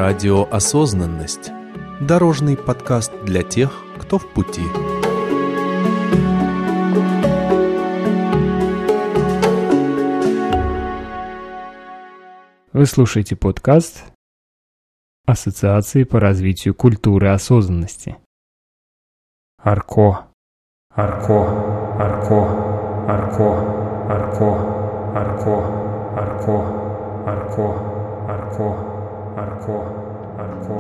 Радио «Осознанность». Дорожный подкаст для тех, кто в пути. Вы слушаете подкаст Ассоциации по развитию культуры осознанности. Арко. Арко. Арко. Арко. Арко. Арко. Арко. Арко. Арко. Арко. Арко.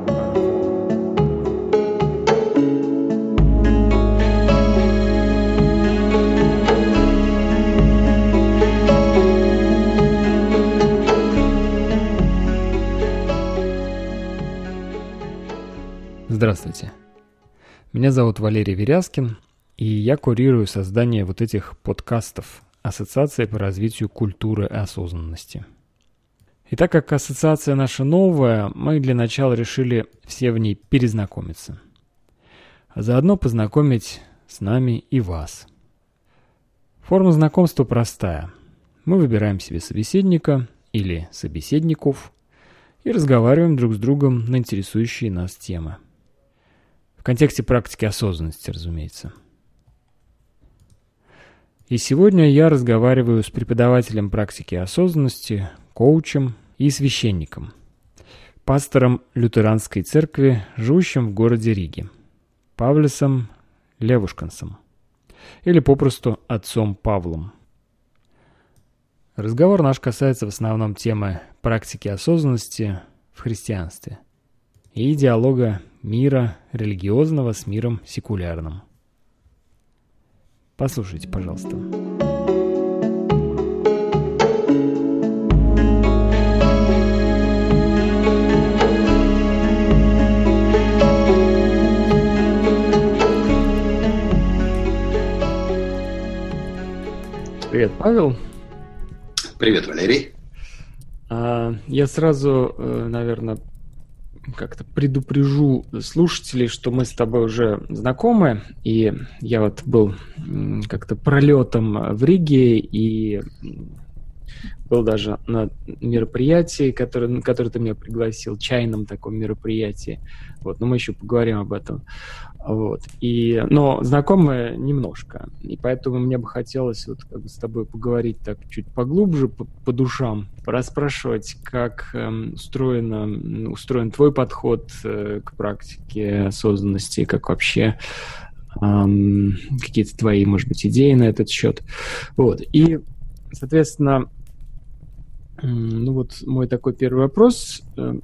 Здравствуйте. Меня зовут Валерий Верязкин, и я курирую создание вот этих подкастов Ассоциации по развитию культуры осознанности. И так как ассоциация наша новая, мы для начала решили все в ней перезнакомиться. А заодно познакомить с нами и вас. Форма знакомства простая. Мы выбираем себе собеседника или собеседников и разговариваем друг с другом на интересующие нас темы. В контексте практики осознанности, разумеется. И сегодня я разговариваю с преподавателем практики осознанности, коучем и священником, пастором лютеранской церкви, живущим в городе Риге, Павлисом Левушкансом, или попросту отцом Павлом. Разговор наш касается в основном темы практики осознанности в христианстве и диалога мира религиозного с миром секулярным. Послушайте, пожалуйста. Привет, Павел. Привет, Валерий. Я сразу, наверное, как-то предупрежу слушателей, что мы с тобой уже знакомы, и я вот был как-то пролетом в Риге и был даже на мероприятии, на которое ты меня пригласил, чайном таком мероприятии. Вот, но мы еще поговорим об этом. Вот. Но знакомы немножко, и поэтому мне бы хотелось вот как бы с тобой поговорить так чуть поглубже, по душам, порасспрашивать, как устроен твой подход к практике осознанности, как вообще какие-то твои, может быть, идеи на этот счет. Вот. И, соответственно, вот мой такой первый вопрос.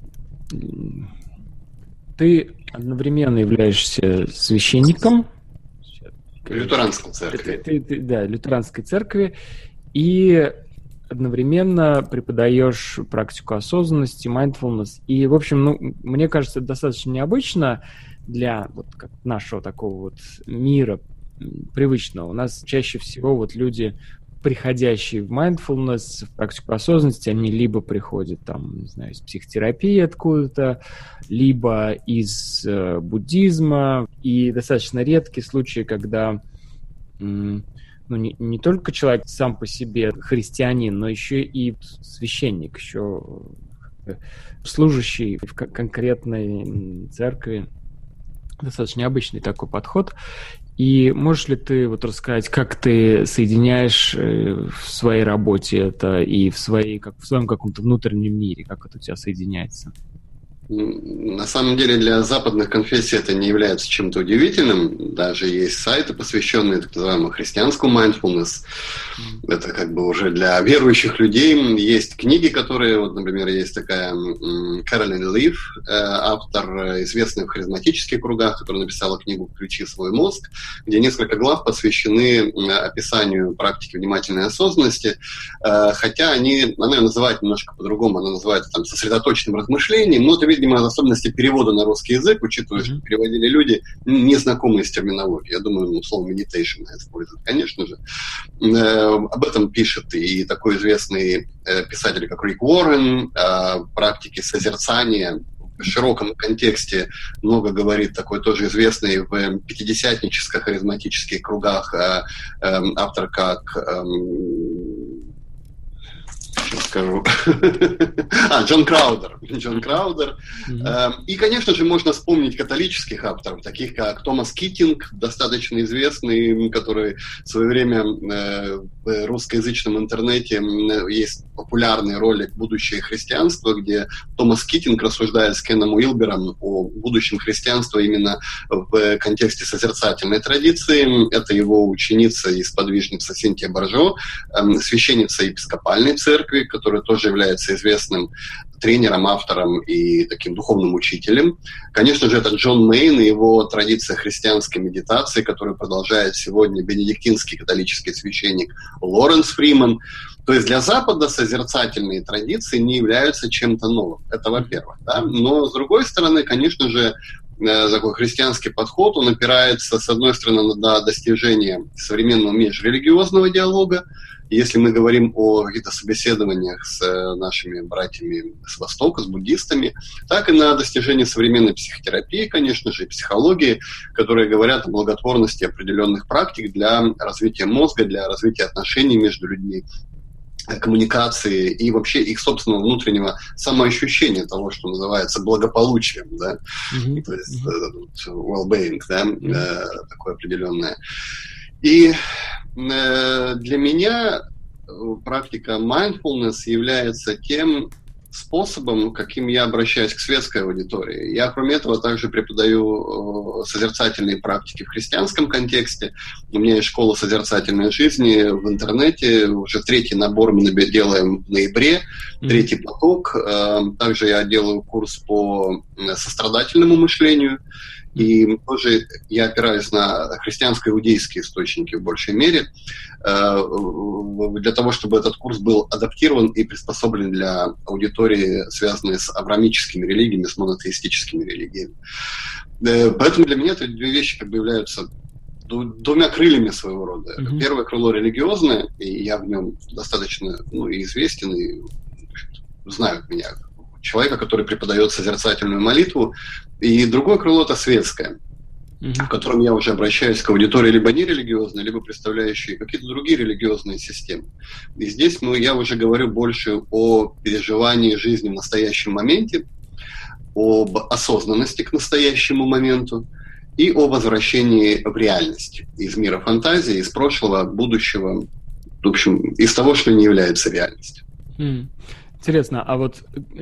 Ты одновременно являешься священником Лютеранской церкви. Да, лютеранской церкви, и одновременно преподаешь практику осознанности, mindfulness. И, в общем, мне кажется, это достаточно необычно для вот как нашего такого вот мира привычного. У нас чаще всего вот люди, приходящие в mindfulness, в практику осознанности, они либо приходят там, не знаю, из психотерапии откуда-то, либо из буддизма. И достаточно редкие случаи, когда не только человек сам по себе христианин, но еще и священник, еще служащий в конкретной церкви. Достаточно необычный такой подход. И можешь ли ты вот рассказать, как ты соединяешь в своей работе это и в своем каком-то внутреннем мире, как это у тебя соединяется? На самом деле для западных конфессий это не является чем-то удивительным. Даже есть сайты, посвященные так называемому христианскому mindfulness. Это как бы уже для верующих людей. Есть книги, которые, вот, например, есть такая Кэролин Лив, автор, известный в харизматических кругах, которая написала книгу «Включи свой мозг», где несколько глав посвящены описанию практики внимательной осознанности, хотя она ее называет немножко по-другому, она называется там сосредоточенным размышлением, но это, видимо, особенности перевода на русский язык, учитывая, что переводили люди, незнакомые с терминологией. Я думаю, слово meditation используют, конечно же. Об этом пишет и такой известный писатель, как Рик Уоррен, о практике созерцания в широком контексте много говорит такой тоже известный в пятидесятническо-харизматических кругах автор, как скажу. Джон Краудер. И, конечно же, можно вспомнить католических авторов, таких как Томас Китинг, достаточно известный, который в свое время в русскоязычном интернете есть популярный ролик «Будущее христианства», где Томас Китинг рассуждает с Кеном Уилбером о будущем христианства именно в контексте созерцательной традиции. Это его ученица и сподвижница Синтия Боржо, священница епископальной церкви, которая тоже является известным тренером, автором и таким духовным учителем. Конечно же, это Джон Мейн и его традиция христианской медитации, которую продолжает сегодня бенедиктинский католический священник Лоренс Фриман. То есть для Запада созерцательные традиции не являются чем-то новым. Это во-первых. Да? Но, с другой стороны, конечно же, такой христианский подход, он опирается, с одной стороны, на достижение современного межрелигиозного диалога. Если мы говорим о каких-то собеседованиях с нашими братьями с Востока, с буддистами, так и на достижение современной психотерапии, конечно же, и психологии, которые говорят о благотворности определенных практик для развития мозга, для развития отношений между людьми, коммуникации и вообще их собственного внутреннего самоощущения того, что называется благополучием, да, то есть well-being, да, такое определенное. И для меня практика mindfulness является тем способом, каким я обращаюсь к светской аудитории. Я, кроме этого, также преподаю созерцательные практики в христианском контексте. У меня есть школа созерцательной жизни в интернете. Уже 3-й набор мы делаем в ноябре, 3-й поток. Также я делаю курс по сострадательному мышлению. И тоже я опираюсь на христианско-иудейские источники в большей мере для того, чтобы этот курс был адаптирован и приспособлен для аудитории, связанной с авраамическими религиями, с монотеистическими религиями. Поэтому для меня это две вещи как бы являются двумя крыльями своего рода. Первое крыло религиозное, и я в нем достаточно известен, и знают меня человека, который преподает созерцательную молитву, и другое крыло – это светское, в котором я уже обращаюсь к аудитории либо нерелигиозной, либо представляющей какие-то другие религиозные системы. И здесь я уже говорю больше о переживании жизни в настоящем моменте, об осознанности к настоящему моменту и о возвращении в реальность из мира фантазии, из прошлого, будущего, в общем, из того, что не является реальностью. Интересно, а вот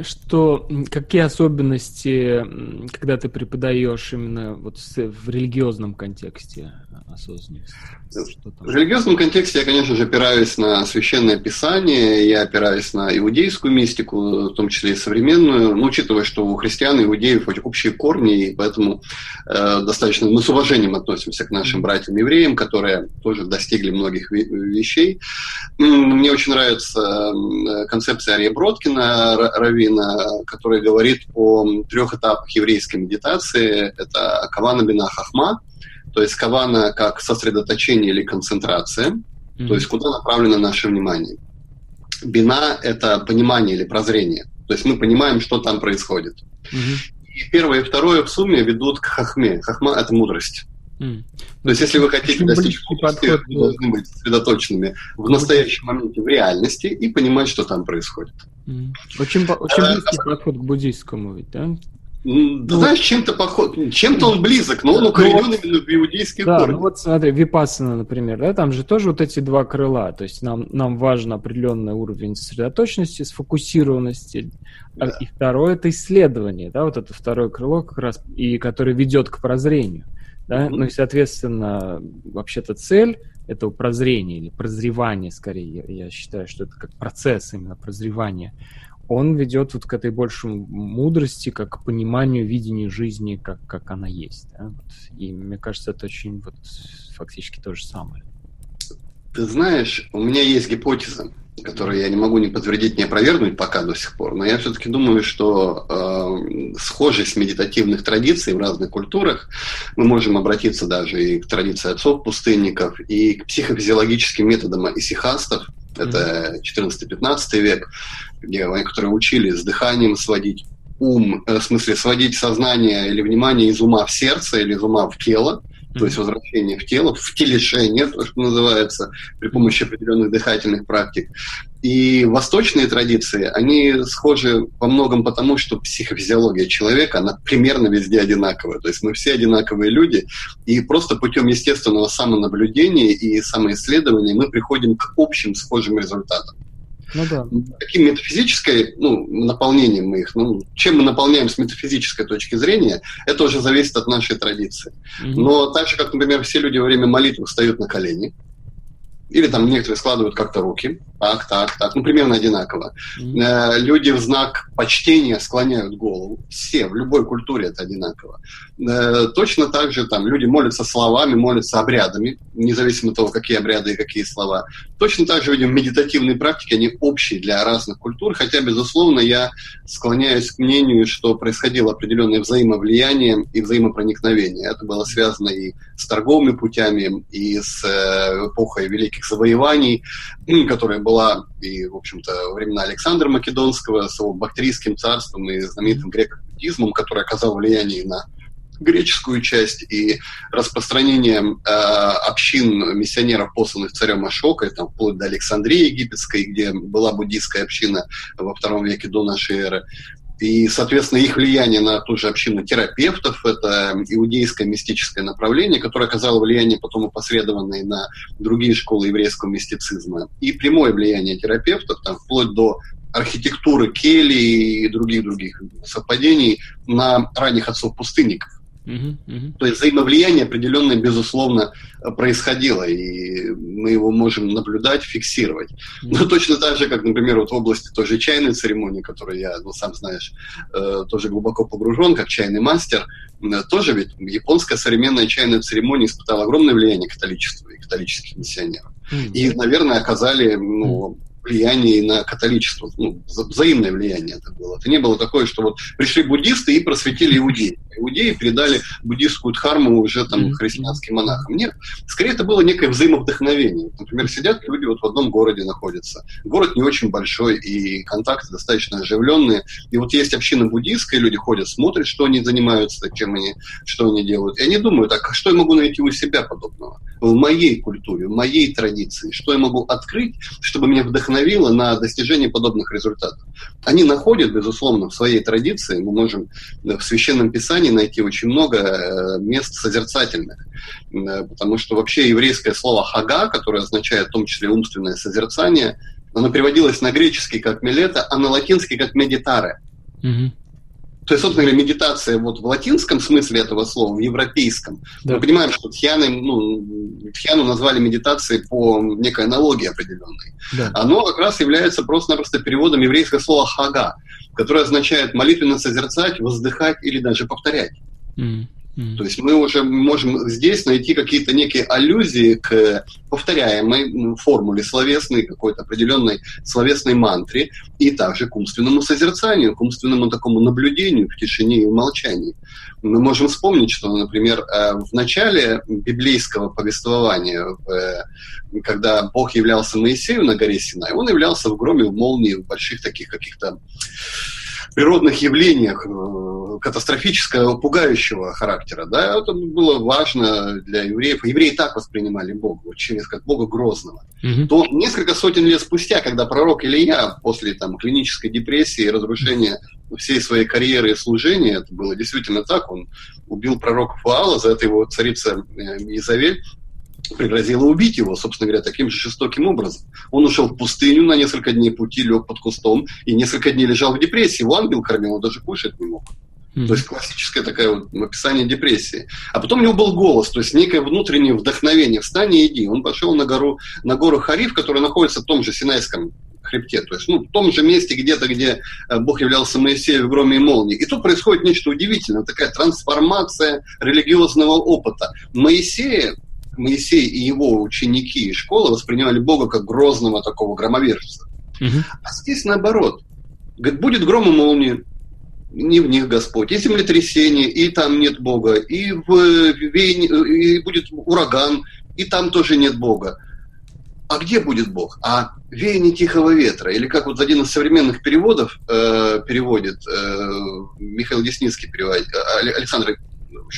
какие особенности, когда ты преподаешь именно вот в религиозном контексте осознанности? В религиозном контексте я, конечно же, опираюсь на Священное Писание, я опираюсь на иудейскую мистику, в том числе и современную, учитывая, что у христиан и иудеев общие корни, и поэтому достаточно мы с уважением относимся к нашим братьям-евреям, которые тоже достигли многих вещей. Мне очень нравится концепция Арье Бродкина, раввина, который говорит о 3 этапах еврейской медитации. Это кавана, бина, хахма, то есть кавана как сосредоточение или концентрация, то есть куда направлено наше внимание. Бина – это понимание или прозрение, то есть мы понимаем, что там происходит. И первое и второе в сумме ведут к хахме. Хахма – это мудрость. То есть, если вы хотите достичь мудрости, вы должны быть сосредоточенными в настоящем моменте, в реальности, и понимать, что там происходит. Очень близкий подход к буддийскому, ведь, да? Знаешь, чем-то он близок, но он укоренен именно в иудейские корни. Вот смотри, випассана, например, да, там же тоже вот эти два крыла, то есть нам важен определенный уровень сосредоточенности, сфокусированности, и второе – это исследование, да, вот это второе крыло как раз, и которое ведет к прозрению. Да? Ну и, соответственно, вообще-то цель этого прозрения или прозревания, скорее, я считаю, что это как процесс именно прозревания, он ведет вот к этой большей мудрости, как к пониманию, видению жизни, как она есть. Да? И мне кажется, это очень фактически то же самое. Ты знаешь, у меня есть гипотеза, которую я не могу ни подтвердить, ни опровергнуть пока до сих пор, но я все-таки думаю, что схожесть медитативных традиций в разных культурах, мы можем обратиться даже и к традиции отцов-пустынников, и к психофизиологическим методам исихастов, это 14-15 век, которые учили с дыханием сводить ум, в смысле сводить сознание или внимание из ума в сердце или из ума в тело, то есть возвращение в тело, втелешение, то, что называется, при помощи определенных дыхательных практик. И восточные традиции, они схожи во многом потому, что психофизиология человека, она примерно везде одинаковая. То есть мы все одинаковые люди, и просто путем естественного самонаблюдения и самоисследования мы приходим к общим схожим результатам. Ну да. Таким метафизической, наполнением мы их, чем мы наполняем с метафизической точки зрения, это уже зависит от нашей традиции. Но так же, как, например, все люди во время молитвы встают на колени, или там некоторые складывают как-то руки, так, примерно одинаково. Люди в знак почтения склоняют голову. Все, в любой культуре это одинаково. Точно так же там люди молятся словами, молятся обрядами, независимо от того, какие обряды и какие слова. Точно так же, видим, медитативные практики, они общие для разных культур, хотя, безусловно, я склоняюсь к мнению, что происходило определенное взаимовлияние и взаимопроникновение. Это было связано и с торговыми путями, и с эпохой великих завоеваний, которая была и, в общем-то, во времена Александра Македонского с его Бактрийским царством и знаменитым греко-буддизмом, который оказал влияние на греческую часть, и распространением общин миссионеров, посланных царем Ашокой, там, вплоть до Александрии египетской, где была буддийская община во II веке до нашей эры. И, соответственно, их влияние на ту же общину терапевтов, это иудейское мистическое направление, которое оказало влияние потом опосредованное на другие школы еврейского мистицизма. И прямое влияние терапевтов, там, вплоть до архитектуры кельи и других совпадений на ранних отцов-пустынников. То есть взаимовлияние определенное, безусловно, происходило, и мы его можем наблюдать, фиксировать. Но точно так же, как, например, вот в области той же чайной церемонии, в которой я, сам знаешь, тоже глубоко погружен, как чайный мастер, тоже ведь японская современная чайная церемония испытала огромное влияние католичества и католических миссионеров. И, наверное, оказали влияние на католичество, взаимное влияние это было. Это не было такое, что вот пришли буддисты и просветили иудеи. Иудеи передали буддистскую дхарму уже там христианским монахам. Нет, скорее это было некое взаимовдохновение. Например, сидят люди вот в одном городе находятся. Город не очень большой, и контакты достаточно оживленные. И вот есть община буддийская, люди ходят, смотрят, что они занимаются, что они делают. И они думают, а что я могу найти у себя подобного? В моей культуре, в моей традиции. Что я могу открыть, чтобы меня вдохновило на достижение подобных результатов? Они находят, безусловно, в своей традиции, мы можем в Священном Писании найти очень много мест созерцательных, потому что вообще еврейское слово «хага», которое означает в том числе умственное созерцание, оно переводилось на греческий как «мелета», а на латинский как «медитаре». То есть, собственно говоря, медитация вот в латинском смысле этого слова, в европейском. Да. Мы понимаем, что тхьяну назвали медитацией по некой аналогии определенной. Да. Оно как раз является просто-напросто переводом еврейского слова «хага», которое означает молитвенно созерцать, воздыхать или даже повторять. То есть мы уже можем здесь найти какие-то некие аллюзии к повторяемой формуле словесной, какой-то определенной словесной мантре, и также к умственному созерцанию, к умственному такому наблюдению в тишине и в молчании. Мы можем вспомнить, что, например, в начале библейского повествования, когда Бог являлся Моисею на горе Синай, он являлся в громе, в молнии, в больших таких каких-то природных явлениях катастрофического, пугающего характера. Да, это было важно для евреев. Евреи так воспринимали Бога, через как Бога Грозного. То несколько сотен лет спустя, когда пророк Илия после клинической депрессии и разрушения всей своей карьеры и служения, это было действительно так, он убил пророка Ваала, за это его царица Изавель пригрозила убить его, собственно говоря, таким же жестоким образом. Он ушел в пустыню на несколько дней пути, лег под кустом и несколько дней лежал в депрессии. Его ангел кормил, он даже кушать не мог. То есть классическое такое описание депрессии. А потом у него был голос, то есть некое внутреннее вдохновение. Встань и иди. Он пошел на гору Хариф, которая находится в том же Синайском хребте, то есть в том же месте где-то, где Бог являлся Моисею в громе и молнии. И тут происходит нечто удивительное, такая трансформация религиозного опыта. Моисей и его ученики и школа воспринимали Бога как грозного такого громовержца. А здесь наоборот. Говорит, будет гром и молния, не в них Господь. И землетрясение, и там нет Бога. И будет ураган, и там тоже нет Бога. А где будет Бог? А веяние тихого ветра. Или как вот один из современных переводов переводит, Михаил Десницкий переводит, Александр, в общем,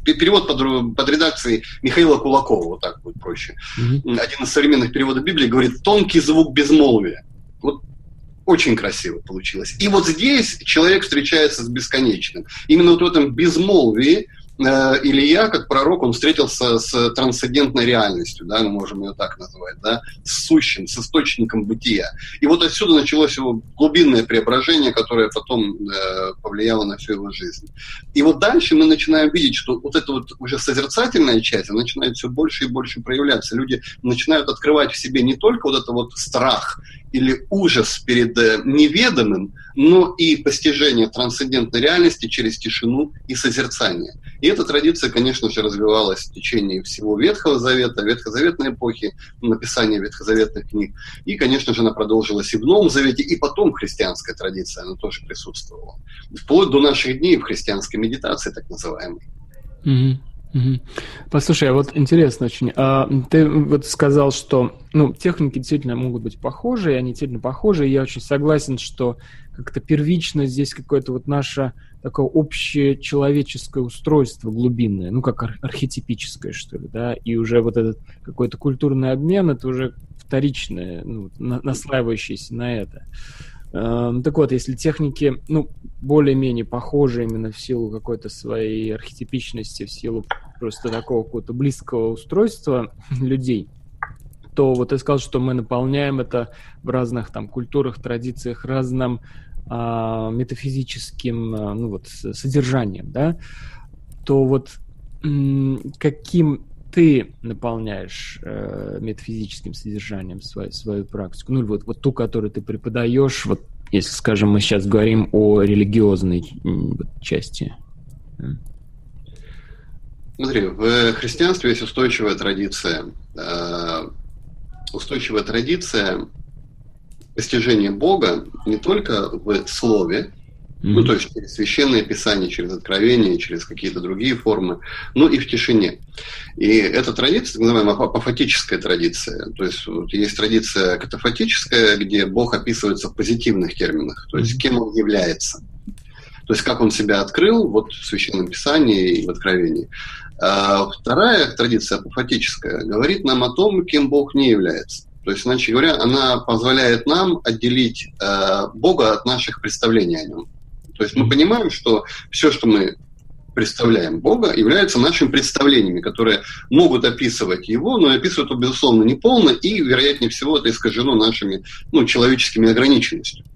перевод под редакцией Михаила Кулакова, вот так будет проще. Один из современных переводов Библии говорит «тонкий звук безмолвия». Вот очень красиво получилось. И вот здесь человек встречается с бесконечным. Именно вот в этом безмолвии Илья, как пророк, он встретился с трансцендентной реальностью, да, мы можем ее так назвать, да, с сущим, с источником бытия. И вот отсюда началось его глубинное преображение, которое потом повлияло на всю его жизнь. И вот дальше мы начинаем видеть, что вот эта вот уже созерцательная часть, она начинает все больше и больше проявляться. Люди начинают открывать в себе не только вот это вот страх или ужас перед неведомым, но и постижение трансцендентной реальности через тишину и созерцание. И эта традиция, конечно же, развивалась в течение всего Ветхого Завета, ветхозаветной эпохи, написания ветхозаветных книг. И, конечно же, она продолжилась и в Новом Завете, и потом христианская традиция, она тоже присутствовала. Вплоть до наших дней в христианской медитации, так называемой. Послушай, а вот интересно очень, ты вот сказал, что техники действительно могут быть похожи, и они действительно похожи, и я очень согласен, что как-то первично здесь какое-то вот наше такое общечеловеческое устройство глубинное, как архетипическое, что ли, да, и уже вот этот какой-то культурный обмен, это уже вторичное, наслаивающееся на это. Так вот, если техники, более-менее похожи именно в силу какой-то своей архетипичности, в силу просто такого какого-то близкого устройства людей, то вот ты сказал, что мы наполняем это в разных там культурах, традициях разным метафизическим содержанием, да, то вот каким ты наполняешь метафизическим содержанием свою практику, вот ту, которую ты преподаешь, вот если, скажем, мы сейчас говорим о религиозной части. Смотри, в христианстве есть устойчивая традиция постижения Бога не только в слове, то есть через священное писание, через откровение, через какие-то другие формы, но и в тишине. И эта традиция, так называемая апофатическая традиция, то есть вот есть традиция катафатическая, где Бог описывается в позитивных терминах, то есть кем Он является, то есть как Он себя открыл вот в священном писании и в откровении. А вторая традиция апофатическая говорит нам о том, кем Бог не является. То есть, иначе говоря, она позволяет нам отделить Бога от наших представлений о Нем. То есть мы понимаем, что все, что мы представляем Бога, является нашими представлениями, которые могут описывать Его, но описывают его, безусловно, неполно, и, вероятнее всего, это искажено нашими человеческими ограниченностями.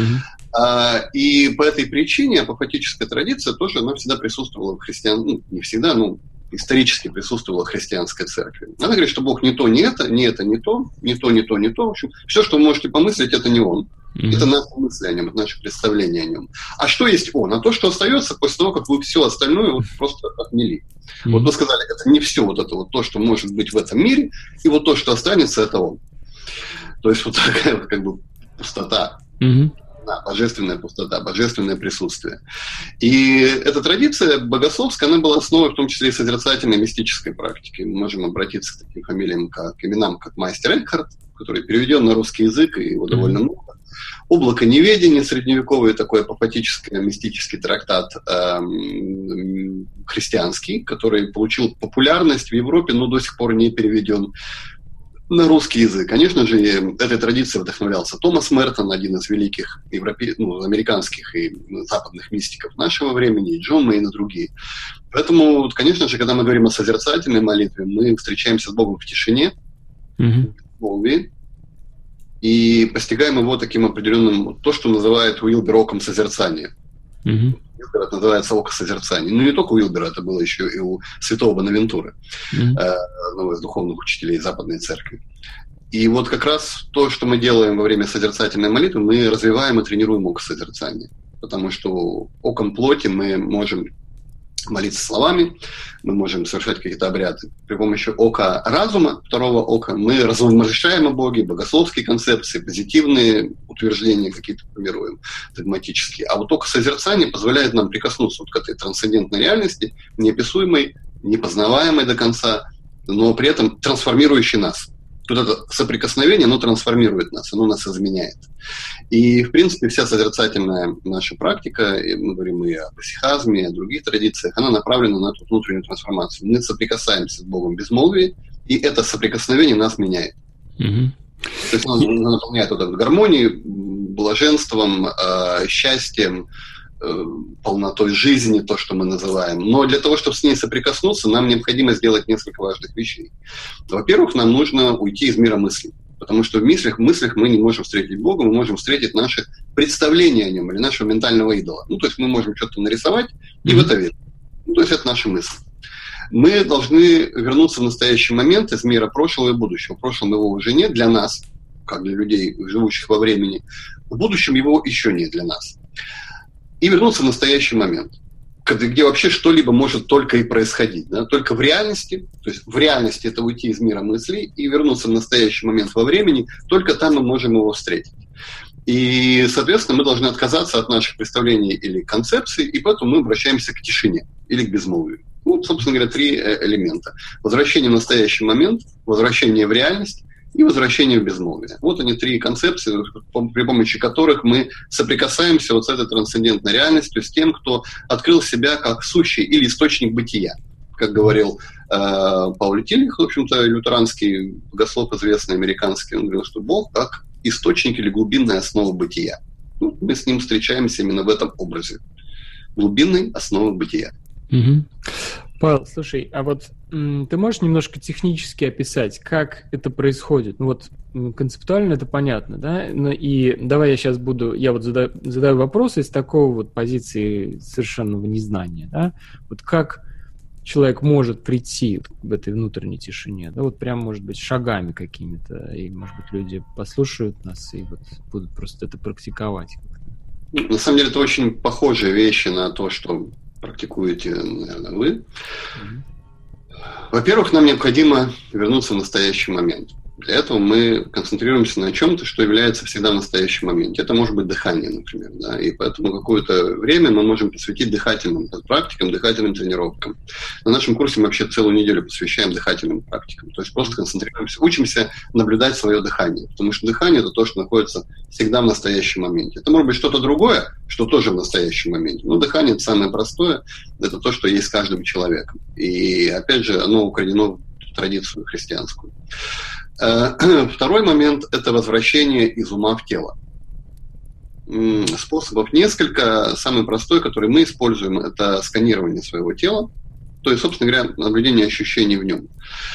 И по этой причине апофатическая традиция тоже, она всегда присутствовала в не всегда, исторически присутствовала в христианской церкви. Она говорит, что Бог не то, не это, не это, не то, не то, не то, не то. В общем, все, что вы можете помыслить, это не Он. Это наши мысли о Нем, это наше представление о Нем. А что есть Он? А то, что остается после того, как вы все остальное просто отмели. Вот вы сказали, это не все вот это вот то, что может быть в этом мире, и вот то, что останется, это Он. То есть вот такая вот как бы пустота. Да, божественная пустота, божественное присутствие. И эта традиция богословская, она была основой в том числе и созерцательной мистической практики. Мы можем обратиться к таким фамилиям, именам, как Майстер Экхарт, который переведен на русский язык, и его довольно много. «Облако неведения», средневековый такой апофатический, мистический трактат христианский, который получил популярность в Европе, но до сих пор не переведен на русский язык. Конечно же, этой традицией вдохновлялся Томас Мертон, один из великих американских и западных мистиков нашего времени, и Джон Мейн и другие. Поэтому, конечно же, когда мы говорим о созерцательной молитве, мы встречаемся с Богом в тишине, в молве, и постигаем его таким определенным, то, что называют Уилбер оком созерцания. Уилбер это называется око созерцания. Не только у Уилбера, это было еще и у святого Бонавентуры, одного из духовных учителей Западной Церкви. И вот как раз то, что мы делаем во время созерцательной молитвы, мы развиваем и тренируем око созерцания. Потому что оком плоти мы можем молиться словами, мы можем совершать какие-то обряды. При помощи ока разума, второго ока, мы размышляем о Боге, богословские концепции, позитивные утверждения какие-то формируем, догматические. А вот око созерцания позволяет нам прикоснуться вот к этой трансцендентной реальности, неописуемой, непознаваемой до конца, но при этом трансформирующей нас. вот это соприкосновение, оно трансформирует нас, оно нас изменяет. И, в принципе, вся созерцательная наша практика, мы говорим и о психазме, и о других традициях, она направлена на эту внутреннюю трансформацию. Мы соприкасаемся с Богом в безмолвии, и это соприкосновение нас меняет. То есть оно наполняет вот эту гармонию, блаженством, счастьем, полнотой жизни, то, что мы называем. Но для того, чтобы с ней соприкоснуться, нам необходимо сделать несколько важных вещей. Во-первых, нам нужно уйти из мира мыслей. Потому что в мыслях мы не можем встретить Бога, мы можем встретить наши представления о нем или нашего ментального идола. То есть мы можем что-то нарисовать и в это верить. То есть это наша мысль. Мы должны вернуться в настоящий момент из мира прошлого и будущего. В прошлом его уже нет для нас, как для людей, живущих во времени. В будущем его еще нет для нас. И вернуться в настоящий момент, где вообще что-либо может только и происходить. Да? Только в реальности, то есть в реальности это уйти из мира мыслей и вернуться в настоящий момент во времени, только там мы можем его встретить. И, соответственно, мы должны отказаться от наших представлений или концепций, и поэтому мы обращаемся к тишине или к безмолвию. Собственно говоря, 3 элемента. Возвращение в настоящий момент, возвращение в реальность и возвращение в безмолвие. Вот они 3 концепции, при помощи которых мы соприкасаемся вот с этой трансцендентной реальностью, с тем, кто открыл себя как сущий или источник бытия. Как говорил Пауль Тильих, в общем-то, лютеранский богослов, известный американский, он говорил, что Бог как источник или глубинная основа бытия. Мы с ним встречаемся именно в этом образе. Глубинной основы бытия. Павел, слушай, а вот ты можешь немножко технически описать, как это происходит? Концептуально это понятно, да? И давай я сейчас задаю вопросы из такого вот позиции совершенного незнания, да? Вот как человек может прийти в этой внутренней тишине, да, вот прям, может быть, шагами какими-то, и, может быть, люди послушают нас и вот будут просто это практиковать. На самом деле, это очень похожие вещи на то, что практикуете, наверное, вы. Во-первых, нам необходимо вернуться в настоящий момент. Для этого мы концентрируемся на чем-то, что является всегда в настоящем моменте. Это может быть дыхание, например. Да? И поэтому какое-то время мы можем посвятить дыхательным практикам, дыхательным тренировкам. На нашем курсе мы вообще целую неделю посвящаем дыхательным практикам. То есть просто концентрируемся, учимся наблюдать свое дыхание. Потому что дыхание – это то, что находится всегда в настоящем моменте. Это может быть что-то другое, что тоже в настоящем моменте. Но дыхание – это самое простое, это то, что есть с каждым человеком. И, опять же, оно укоренено в традицию христианскую. Второй момент – это возвращение из ума в тело. Способов несколько. Самый простой, который мы используем, это сканирование своего тела. То есть, собственно говоря, наблюдение ощущений в нем.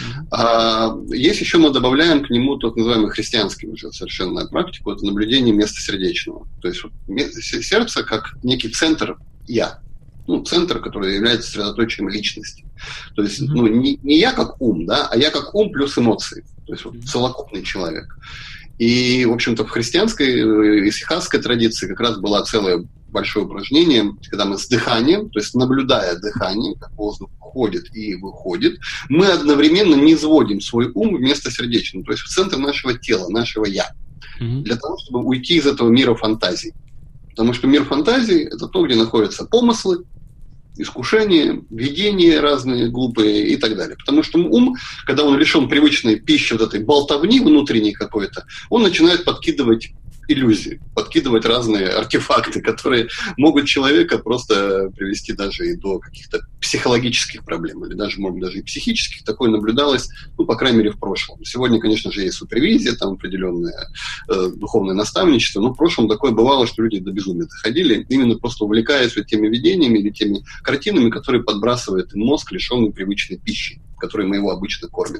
Есть еще, мы добавляем к нему так называемый христианский уже совершенно практику, это наблюдение места сердечного. То есть сердце как некий центр «я». Центр, который является сосредоточием личности. То есть не я как ум, да, а я как ум плюс эмоции. То есть целокупный человек. И, в общем-то, в христианской и сихасской традиции как раз было целое большое упражнение, когда мы с дыханием, то есть наблюдая дыхание, как воздух входит и выходит, мы одновременно низводим свой ум в место сердечного, то есть в центр нашего тела, нашего «я», для того, чтобы уйти из этого мира фантазий. Потому что мир фантазий – это то, где находятся помыслы, искушения, видения разные, глупые и так далее. Потому что ум, когда он лишен привычной пищи, вот этой болтовни внутренней какой-то, он начинает подкидывать иллюзии, подкидывать разные артефакты, которые могут человека просто привести даже и до каких-то психологических проблем, или даже, может быть, даже и психических. Такое наблюдалось, по крайней мере, в прошлом. Сегодня, конечно же, есть супервизия, там определенное духовное наставничество, но в прошлом такое бывало, что люди до безумия доходили, именно просто увлекаясь вот теми видениями или теми картинами, которые подбрасывает им мозг, лишенный привычной пищи, которой мы его обычно кормим.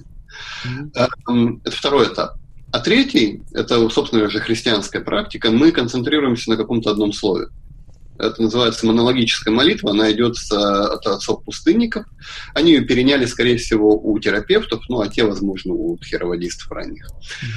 Это второй этап. А третий, это, собственно говоря, христианская практика, мы концентрируемся на каком-то одном слове. Это называется монологическая молитва, она идет от отцов-пустынников. Они ее переняли, скорее всего, у терапевтов, а те, возможно, у тхеравадистов ранних.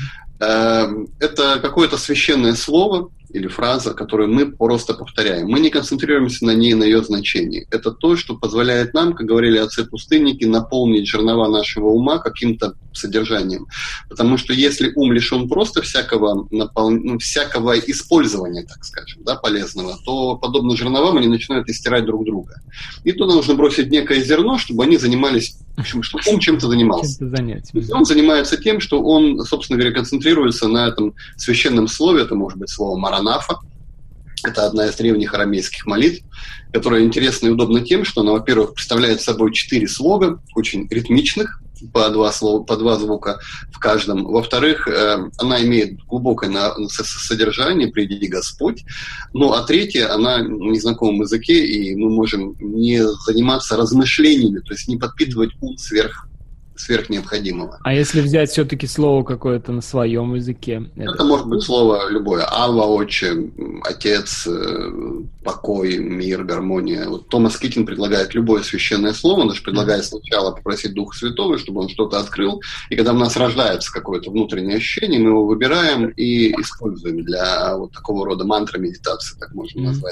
Это какое-то священное слово или фраза, которую мы просто повторяем. Мы не концентрируемся на ней, на ее значении. Это то, что позволяет нам, как говорили отцы-пустынники, наполнить жернова нашего ума каким-то содержанием. Потому что если ум лишен просто всякого использования, так скажем, да, полезного, то, подобно жерновам, они начинают истирать друг друга. И туда нужно бросить некое зерно, чтобы они занимались В общем, что ум чем-то занимался. Чем-то он занимается тем, что он, собственно говоря, концентрируется на этом священном слове, это может быть слово «маранафа». Это одна из древних арамейских молитв, которая интересна и удобна тем, что она, во-первых, представляет собой 4 слога, очень ритмичных, по два звука в каждом. Во-вторых, она имеет глубокое содержание «Приди Господь». Ну, а третье, она на незнакомом языке, и мы можем не заниматься размышлениями, то есть не подпитывать ум сверх необходимого. А если взять все-таки слово какое-то на своем языке? Это может быть слово любое. Ава, отче, отец, покой, мир, гармония. Вот Томас Китин предлагает любое священное слово. Он даже предлагает сначала попросить Духа Святого, чтобы он что-то открыл. И когда у нас рождается какое-то внутреннее ощущение, мы его выбираем и используем для вот такого рода мантра-медитации, так можно назвать.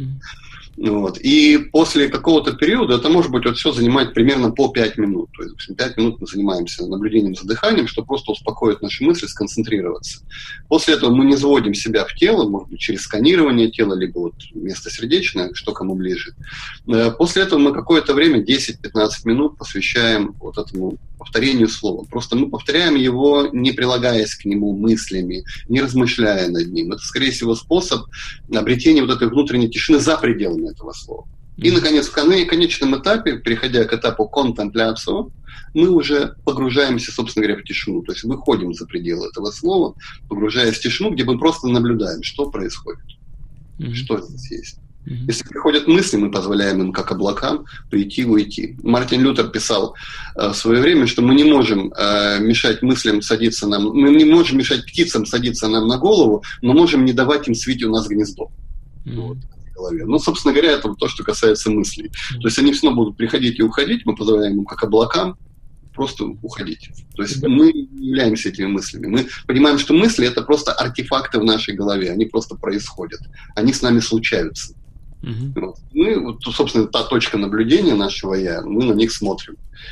Вот. И после какого-то периода это может быть вот все занимает примерно по 5 минут. То есть, в общем, 5 минут мы занимаемся наблюдением за дыханием, чтобы просто успокоить наши мысли, сконцентрироваться. После этого мы не заводим себя в тело, может быть, через сканирование тела, либо вот место сердечное, что кому ближе. После этого мы какое-то время, 10-15 минут, посвящаем вот этому повторению слова. Просто мы повторяем его, не прилагаясь к нему мыслями, не размышляя над ним. Это, скорее всего, способ обретения вот этой внутренней тишины за пределами этого слова. И, наконец, в конечном этапе, переходя к этапу контемпляцию, мы уже погружаемся, собственно говоря, в тишину. То есть выходим за пределы этого слова, погружаясь в тишину, где мы просто наблюдаем, что происходит, что здесь есть. Если приходят мысли, мы позволяем им, как облакам, прийти и уйти. Мартин Лютер писал в свое время, что мы не можем мешать мыслям садиться нам, мы не можем мешать птицам садиться нам на голову, но можем не давать им свить у нас гнездо. Вот. Ну, собственно говоря, это то, что касается мыслей. То есть они все равно будут приходить и уходить, мы позволяем им, как облакам, просто уходить. То есть мы не являемся этими мыслями. Мы понимаем, что мысли — это просто артефакты в нашей голове, они просто происходят, они с нами случаются. Вот. Мы, собственно, та точка наблюдения нашего «я», мы на них смотрим,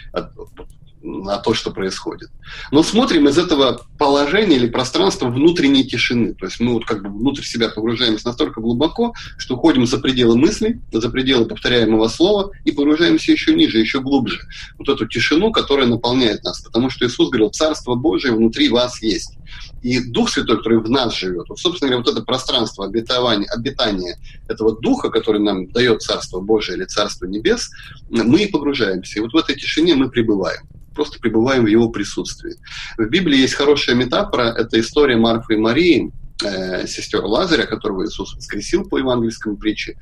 на то, что происходит. Но смотрим из этого положения или пространства внутренней тишины. То есть мы вот как бы внутрь себя погружаемся настолько глубоко, что уходим за пределы мыслей, за пределы повторяемого слова и погружаемся еще ниже, еще глубже. Вот эту тишину, которая наполняет нас. Потому что Иисус говорил: «Царство Божие внутри вас есть». И Дух Святой, который в нас живет, вот, собственно говоря, вот это пространство обитания этого Духа, который нам дает Царство Божие или Царство Небес, мы и погружаемся. И вот в этой тишине мы пребываем. Просто пребываем в его присутствии. В Библии есть хорошая метафора, это история Марфы и Марии, сестер Лазаря, которого Иисус воскресил по евангельскому притче.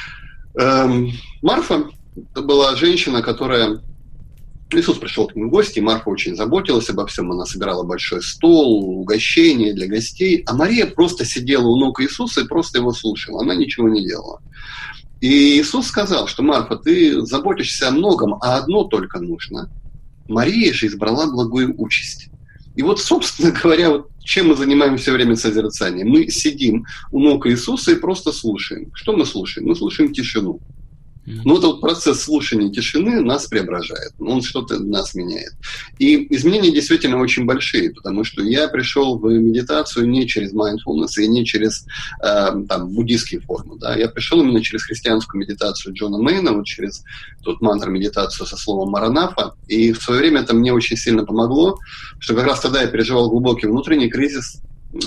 Марфа была женщина, которая... Иисус пришел к ним в гости, и Марфа очень заботилась обо всем, она собирала большой стол, угощения для гостей, а Мария просто сидела у ног Иисуса и просто его слушала, она ничего не делала. И Иисус сказал, что: «Марфа, ты заботишься о многом, а одно только нужно. Мария же избрала благую участь». И вот, собственно говоря, вот чем мы занимаемся во время созерцания? Мы сидим у ног Иисуса и просто слушаем. Что мы слушаем? Мы слушаем тишину. Но этот вот процесс слушания тишины нас преображает, он что-то нас меняет. И изменения действительно очень большие, потому что я пришел в медитацию не через mindfulness и не через буддийские формы. Да? Я пришел именно через христианскую медитацию Джона Мейна, вот через тот мантр-медитацию со словом «маранафа». И в свое время это мне очень сильно помогло, что как раз тогда я переживал глубокий внутренний кризис,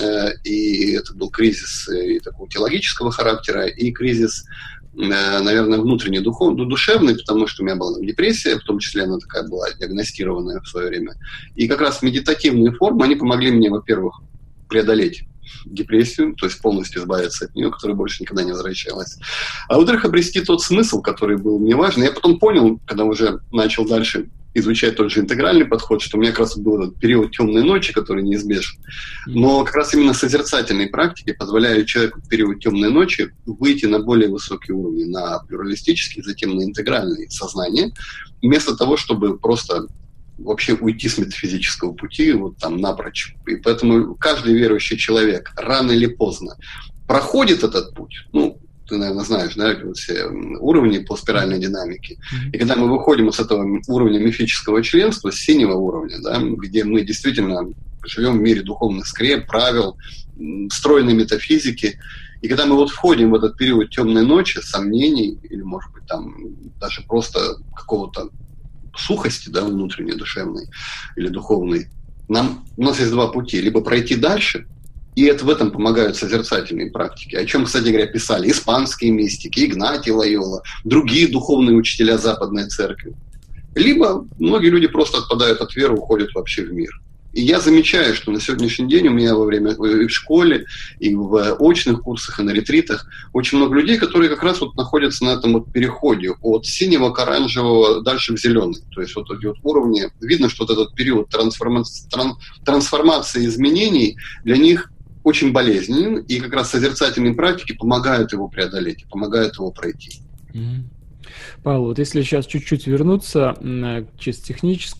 и это был кризис и такого теологического характера, и кризис, наверное, внутренне душевный, потому что у меня была депрессия, в том числе она такая была диагностированная в свое время. И как раз медитативные формы, они помогли мне, во-первых, преодолеть депрессию, то есть полностью избавиться от нее, которая больше никогда не возвращалась. А во-вторых, обрести тот смысл, который был мне важен. Я потом понял, когда уже начал дальше изучать тот же интегральный подход, что у меня как раз был этот период темной ночи, который неизбежен. Но как раз именно созерцательные практики позволяют человеку в период темной ночи выйти на более высокие уровни, на плюралистические, затем на интегральные сознания, вместо того, чтобы просто вообще уйти с метафизического пути вот там напрочь. И поэтому каждый верующий человек рано или поздно проходит этот путь. Ну, ты, наверное, знаешь, да, все уровни по спиральной динамике. И когда мы выходим с этого уровня мифического членства, с синего уровня, да, где мы действительно живем в мире духовных скреп, правил, стройной метафизики, и когда мы вот входим в этот период темной ночи, сомнений, или, может быть, там даже просто какого-то сухости, да, внутренней, душевной или духовной, у нас есть два пути. Либо пройти дальше, и в этом помогают созерцательные практики, о чем, кстати говоря, писали испанские мистики, Игнатий Лойола, другие духовные учителя Западной Церкви. Либо многие люди просто отпадают от веры, уходят вообще в мир. И я замечаю, что на сегодняшний день у меня во время и в школе, и в очных курсах, и на ретритах очень много людей, которые как раз вот находятся на этом вот переходе от синего к оранжевого дальше в зеленый. То есть вот эти вот уровни, видно, что вот этот период трансформации изменений для них очень болезненен, и как раз созерцательные практики помогают его преодолеть, помогают его пройти. Павел, вот если сейчас чуть-чуть вернуться к чисто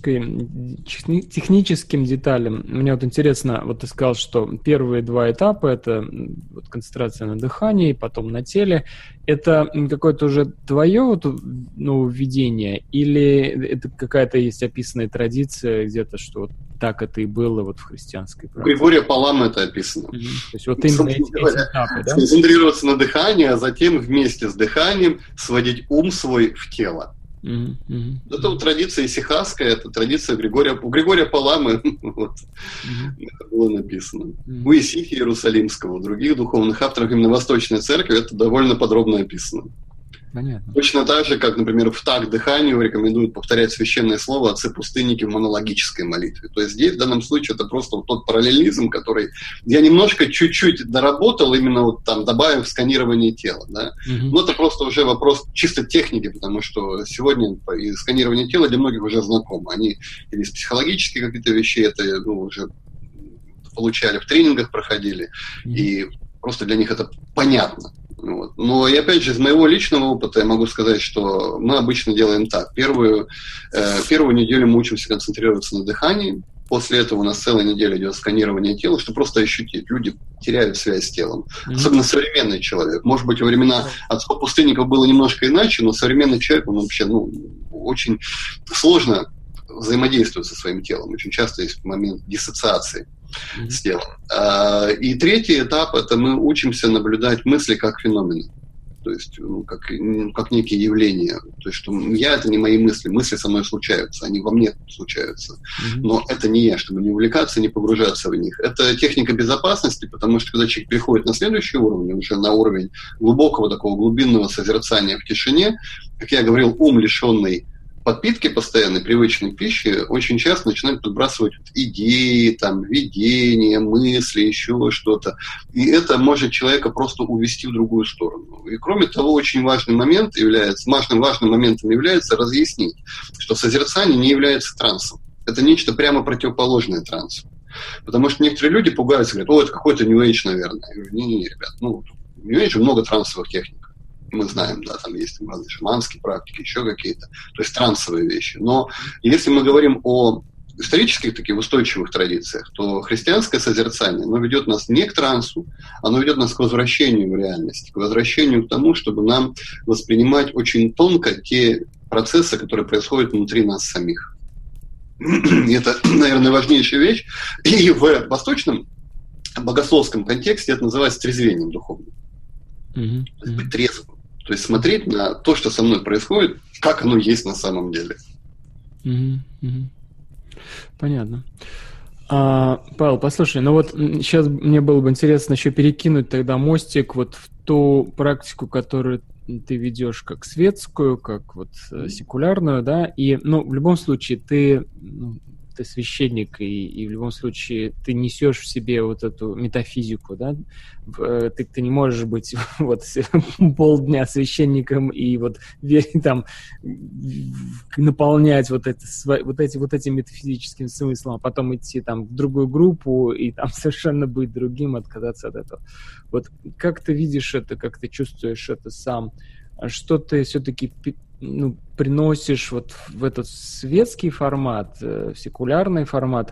техническим деталям, мне вот интересно, вот ты сказал, что первые два этапа — это вот концентрация на дыхании, потом на теле. Это какое-то уже твое вот, введение, или это какая-то есть описанная традиция где-то, что вот так это и было вот в христианской практике? У Григория Паламы это описано. То есть вот именно эти этапы, да? Концентрироваться на дыхании, а затем вместе с дыханием сводить ум свой в тело. Это вот традиция исихасская, это традиция у Григория Паламы вот, это было написано. У Исихи Иерусалимского, у других духовных авторов именно Восточной Церкви это довольно подробно описано. Понятно. Точно так же, как, например, в такт дыханию рекомендуют повторять священное слово отцы-пустынники в монологической молитве. То есть здесь, в данном случае, это просто вот тот параллелизм, который я немножко чуть-чуть доработал, именно вот там добавив сканирование тела. Да? Но это просто уже вопрос чисто техники, потому что сегодня сканирование тела для многих уже знакомо. Они или из психологических каких-то вещей это уже получали, в тренингах проходили, и просто для них это понятно. Вот. Но и опять же, из моего личного опыта я могу сказать, что мы обычно делаем так. Первую неделю мы учимся концентрироваться на дыхании. После этого у нас целая неделя идет сканирование тела, чтобы просто ощутить. Люди теряют связь с телом. Особенно современный человек. Может быть, во времена отцов-пустынников было немножко иначе, но современный человек, он вообще очень сложно взаимодействует со своим телом. Очень часто есть момент диссоциации с телом. И третий этап — это мы учимся наблюдать мысли как феномены. То есть как некие явления. То есть что я — это не мои мысли со мной случаются, они во мне случаются. Но это не я, чтобы не увлекаться, не погружаться в них. Это техника безопасности, потому что когда человек приходит на следующий уровень, уже на уровень глубокого такого глубинного созерцания в тишине, как я говорил, ум, лишенный подпитки постоянной, привычной пищи, очень часто начинают подбрасывать идеи, там, видения, мысли, еще что-то. И это может человека просто увести в другую сторону. И кроме того, очень важным моментом является разъяснить, что созерцание не является трансом. Это нечто прямо противоположное трансу. Потому что некоторые люди пугаются, говорят, это какой-то New Age, наверное. Я говорю, не, ребят, в New Age много трансовых техник. Мы знаем, да, там есть разные шаманские практики, еще какие-то, то есть трансовые вещи. Но если мы говорим о исторических таких устойчивых традициях, то христианское созерцание, оно ведет нас не к трансу, оно ведет нас к возвращению в реальность, к возвращению к тому, чтобы нам воспринимать очень тонко те процессы, которые происходят внутри нас самих. И это, наверное, важнейшая вещь. И в восточном богословском контексте это называется трезвением духовным. То есть быть трезвым. То есть смотреть на то, что со мной происходит, как оно есть на самом деле. Понятно. Павел, послушай, вот сейчас мне было бы интересно еще перекинуть тогда мостик вот в ту практику, которую ты ведешь как светскую, как вот секулярную, да, и, в любом случае ты священник, и в любом случае ты несешь в себе вот эту метафизику, да, ты не можешь быть вот полдня священником и вот там наполнять этим метафизическим смыслом, а потом идти там в другую группу и там совершенно быть другим, отказаться от этого. Вот как ты видишь это, как ты чувствуешь это сам? Что ты все-таки приносишь вот в этот светский формат, в секулярный формат,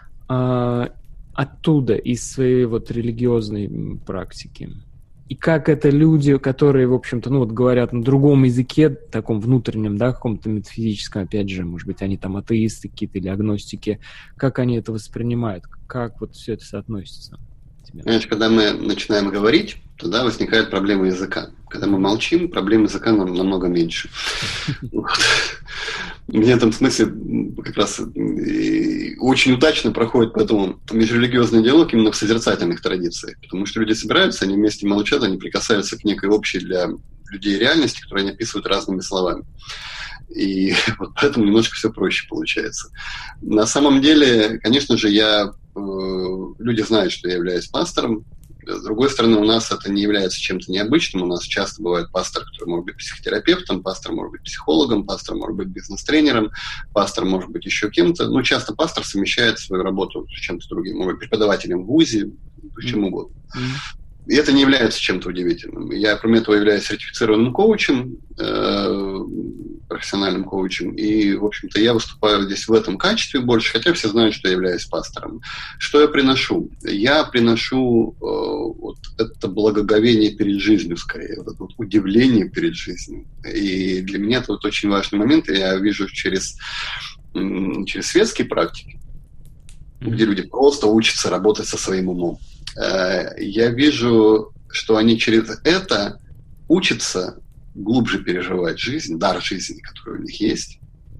оттуда, из своей вот религиозной практики? И как это люди, которые, в общем-то, говорят на другом языке, таком внутреннем, да, каком-то метафизическом, опять же, может быть, они там атеисты какие-то или агностики, как они это воспринимают? Как вот все это соотносится? Знаешь, когда мы начинаем говорить, тогда возникает проблема языка. Когда мы молчим, проблем языка нам намного меньше. У меня в этом смысле как раз очень удачно проходит поэтому межрелигиозный диалог именно в созерцательных традициях, потому что люди собираются, они вместе молчат, они прикасаются к некой общей для людей реальности, которую они описывают разными словами. И вот поэтому немножко все проще получается. На самом деле, конечно же, люди знают, что я являюсь пастором. С другой стороны, у нас это не является чем-то необычным. У нас часто бывает пастор, который может быть психотерапевтом, пастор может быть психологом, пастор может быть бизнес-тренером, пастор может быть еще кем-то. Но часто пастор совмещает свою работу с чем-то другим. Может быть преподавателем в ВУЗе, чем угодно. И это не является чем-то удивительным. Я, кроме этого, являюсь сертифицированным коучем, профессиональным коучем. И, в общем-то, я выступаю здесь в этом качестве больше, хотя все знают, что я являюсь пастором. Что я приношу? Я приношу вот это благоговение перед жизнью, скорее, вот это вот удивление перед жизнью. И для меня это вот очень важный момент. Я вижу через светские практики, где люди просто учатся работать со своим умом. Я вижу, что они через это учатся глубже переживать жизнь, дар жизни, который у них есть.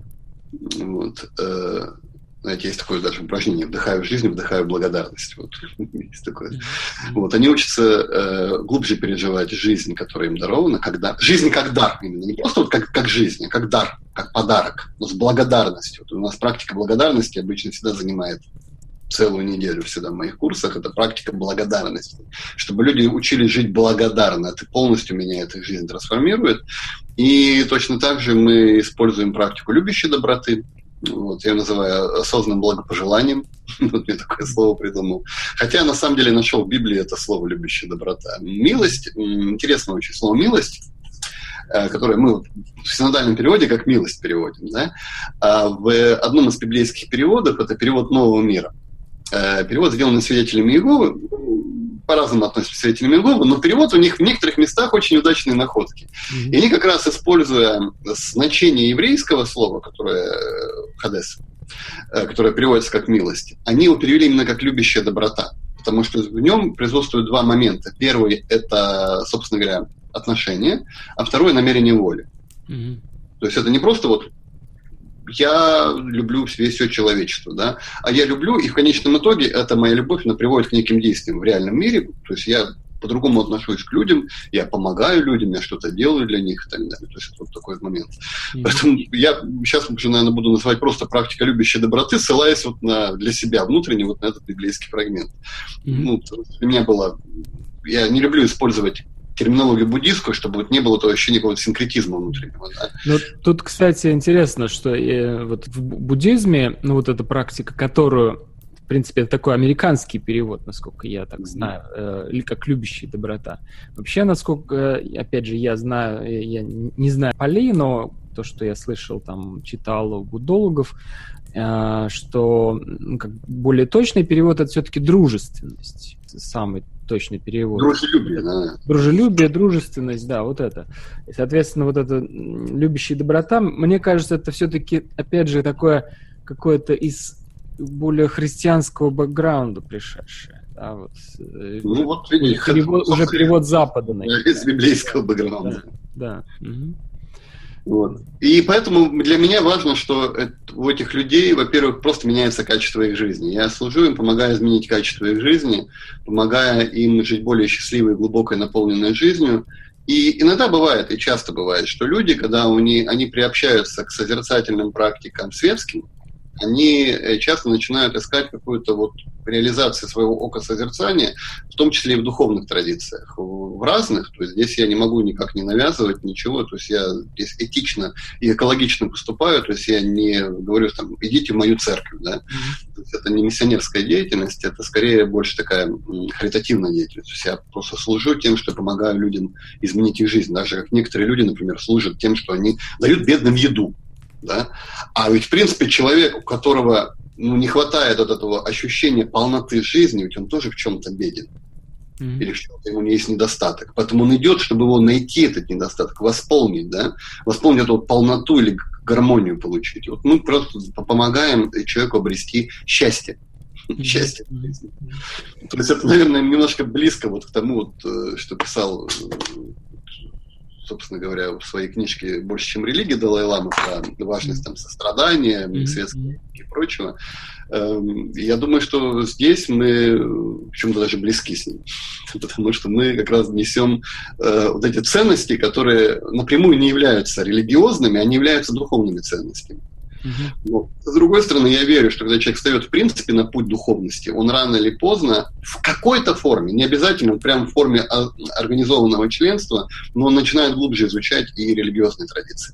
Вот. Знаете, есть такое даже упражнение: вдыхаю жизнь, вдыхаю благодарность. Вот. Есть такое. Вот. Они учатся глубже переживать жизнь, которая им дарована, жизнь как дар именно. Не просто вот как жизнь, а как дар, как подарок, но с благодарностью. Вот у нас практика благодарности обычно всегда занимает целую неделю всегда в моих курсах. Это практика благодарности. Чтобы люди учились жить благодарно. Это полностью меняет их жизнь, трансформирует. И точно так же мы используем практику любящей доброты. Вот, я ее называю осознанным благопожеланием. Вот я такое слово придумал. Хотя, на самом деле, нашел в Библии это слово «любящая доброта». Милость, интересное очень слово «милость», которое мы в синодальном переводе как «милость» переводим. Да? А в одном из библейских переводов, это перевод Нового мира. Перевод сделан свидетелями Иеговы, по-разному относятся к свидетелям Иеговы, но перевод у них в некоторых местах очень удачные находки. И они как раз, используя значение еврейского слова, которое «хадес», которое переводится как «милость», они его перевели именно как «любящая доброта», потому что в нем присутствуют два момента. Первый – это, собственно говоря, отношение, а второе – намерение воли. То есть это не просто вот я люблю все человечество, да, а я люблю, и в конечном итоге эта моя любовь, она приводит к неким действиям в реальном мире, то есть я по-другому отношусь к людям, я помогаю людям, я что-то делаю для них и так далее. То есть это вот такой момент. Поэтому я сейчас уже, наверное, буду называть просто практика любящей доброты, ссылаясь вот для себя внутренне вот на этот библейский фрагмент. Ну, для меня было... Я не люблю использовать терминологию буддийскую, чтобы вот не было того ощущения какого-то синкретизма внутреннего. Да? Ну, тут, кстати, интересно, что вот в буддизме, ну, вот эта практика, которую, в принципе, это такой американский перевод, насколько я так знаю, или как любящая доброта. Вообще, насколько, опять же, я знаю, я не знаю полей, но то, что я слышал, там, читал у буддологов, что как более точный перевод — это все-таки дружественность, самый точный перевод. Дружелюбие, да. Дружелюбие, дружественность, да, вот это. И, соответственно, вот эта любящая доброта, мне кажется, это все-таки, опять же, такое какое-то из более христианского бэкграунда пришедшее. Да, вот. Ну, вот видишь, уже перевод Запада. Из библейского бэкграунда. Да. Угу. Вот. И поэтому для меня важно, что у этих людей, во-первых, просто меняется качество их жизни. Я служу им, помогаю изменить качество их жизни, помогая им жить более счастливой, глубокой, наполненной жизнью. И иногда бывает, и часто бывает, что люди, когда они приобщаются к созерцательным практикам светским, они часто начинают искать какую-то вот реализацию своего окосозерцания, в том числе и в духовных традициях, в разных. То есть здесь я не могу никак не навязывать ничего, то есть я здесь этично и экологично поступаю, то есть я не говорю, там, идите в мою церковь, да. То есть это не миссионерская деятельность, это скорее больше такая харитативная деятельность. То есть я просто служу тем, что помогаю людям изменить их жизнь. Даже как некоторые люди, например, служат тем, что они дают бедным еду. Да? А ведь, в принципе, человек, у которого не хватает от этого ощущения полноты жизни, ведь он тоже в чем-то беден. Или в чем-то ему есть недостаток. Поэтому он идет, чтобы его найти, этот недостаток, восполнить, да? Восполнить эту полноту или гармонию получить. Вот мы просто помогаем человеку обрести счастье. Счастье в жизни. То есть это, наверное, немножко близко вот к тому, вот, что писал собственно говоря, в своей книжке «Больше, чем религия» Далай-ламы про важность там сострадания, светской и прочего. Я думаю, что здесь мы в чем-то даже близки с ним, потому что мы как раз несем вот эти ценности, которые напрямую не являются религиозными, они являются духовными ценностями. Но, с другой стороны, я верю, что когда человек встает в принципе на путь духовности, он рано или поздно в какой-то форме, не обязательно прямо в форме организованного членства, но он начинает глубже изучать и религиозные традиции.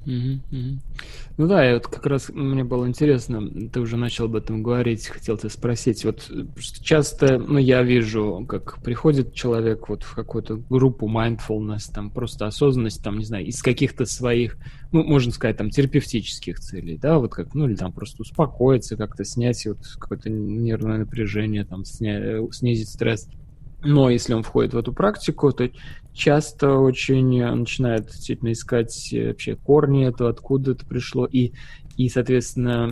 Ну да, и вот как раз мне было интересно, ты уже начал об этом говорить, хотел тебя спросить, вот часто, я вижу, как приходит человек вот в какую-то группу mindfulness, там просто осознанность, там, не знаю, из каких-то своих, можно сказать, там, терапевтических целей, да, вот как, или там просто успокоиться, как-то снять вот какое-то нервное напряжение, там, снизить стресс. Но если он входит в эту практику, то часто очень начинает действительно искать вообще корни этого, откуда это пришло, и соответственно,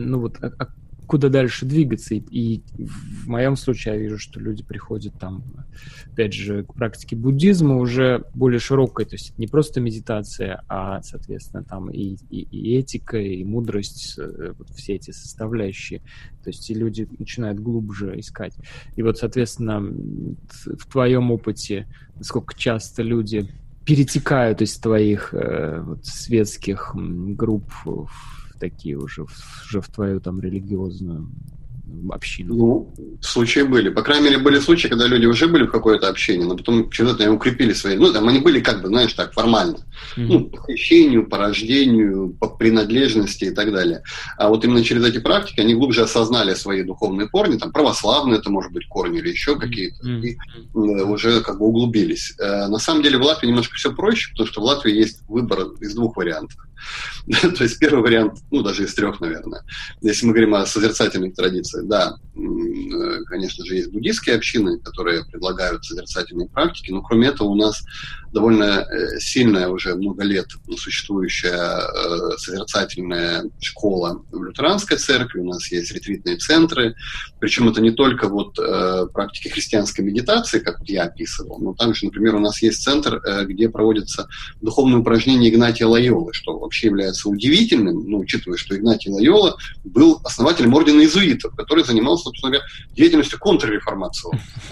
куда дальше двигаться. И в моем случае я вижу, что люди приходят там, опять же, к практике буддизма уже более широкой, то есть это не просто медитация, а, соответственно, там и этика, и мудрость, вот все эти составляющие. То есть и люди начинают глубже искать. И вот, соответственно, в твоем опыте, насколько часто люди перетекают из твоих светских групп в такие уже в твою там религиозную общину? Случаи были. По крайней мере, были случаи, когда люди уже были в какое-то общение, но потом чего-то укрепили свои... там они были формально. По крещению, по рождению, по принадлежности и так далее. А вот именно через эти практики они глубже осознали свои духовные корни, там православные это может быть корни или еще какие-то, и уже углубились. На самом деле в Латвии немножко все проще, потому что в Латвии есть выбор из двух вариантов. То есть первый вариант, даже из трех, наверное. Если мы говорим о созерцательных традициях, да, конечно же, есть буддийские общины, которые предлагают созерцательные практики, но кроме этого у нас довольно сильная уже много лет существующая созерцательная школа в лютеранской церкви, у нас есть ретритные центры, причем это не только практики христианской медитации, как я описывал, но также, например, у нас есть центр, где проводятся духовные упражнения Игнатия Лойолы, что вообще является удивительным, учитывая, что Игнатий Лойола был основателем ордена иезуитов, который занимался, собственно говоря, деятельностью контрреформации.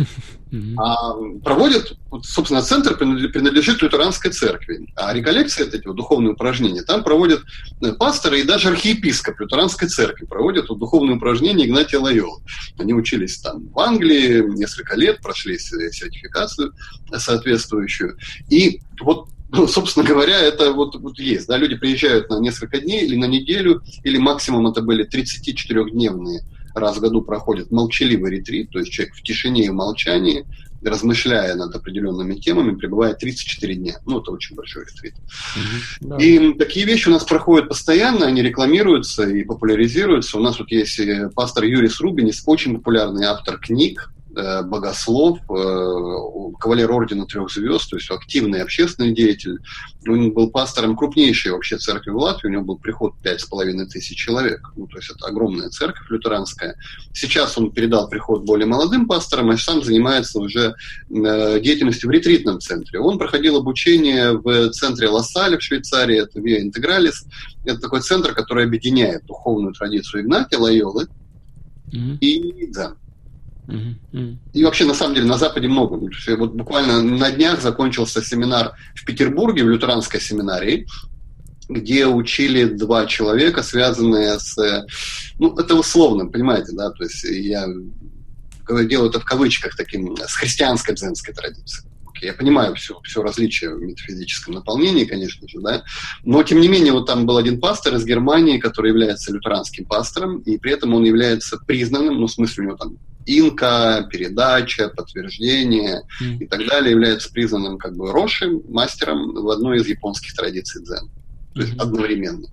А проводят, собственно, центр принадлежит лютеранской церкви, а реколлекции, эти духовные упражнения, там проводят пасторы и даже архиепископ лютеранской церкви проводят духовные упражнения Игнатия Лойолы. Они учились там в Англии несколько лет, прошли сертификацию соответствующую, и собственно говоря, это есть. Да, люди приезжают на несколько дней или на неделю, или максимум это были 34-дневные, раз в году проходит молчаливый ретрит, то есть человек в тишине и в молчании, размышляя над определенными темами, пребывает 34 дня. Это очень большой ретрит. Да. И такие вещи у нас проходят постоянно, они рекламируются и популяризируются. У нас есть пастор Юрис Рубинис, очень популярный автор книг, богослов, кавалер ордена 3 звезд, то есть активный общественный деятель. Он был пастором крупнейшей вообще церкви в Латвии, у него был приход 5500 человек. То есть это огромная церковь лютеранская. Сейчас он передал приход более молодым пасторам, а сам занимается уже деятельностью в ретритном центре. Он проходил обучение в центре Ла-Сале в Швейцарии, это Via Integralis. Это такой центр, который объединяет духовную традицию Игнатия Лойолы и дзен. И вообще, на самом деле, на Западе много. Буквально на днях закончился семинар в Петербурге, в лютеранской семинарии, где учили 2 человека, связанные с... это условно, понимаете, да? То есть я делаю это в кавычках таким, с христианской дзенской традицией. Я понимаю все различие в метафизическом наполнении, конечно же, да, но, тем не менее, там был один пастор из Германии, который является лютеранским пастором, и при этом он является признанным, в смысле у него там инка, передача, подтверждение и так далее, является признанным роши, мастером в одной из японских традиций дзен. То есть одновременно.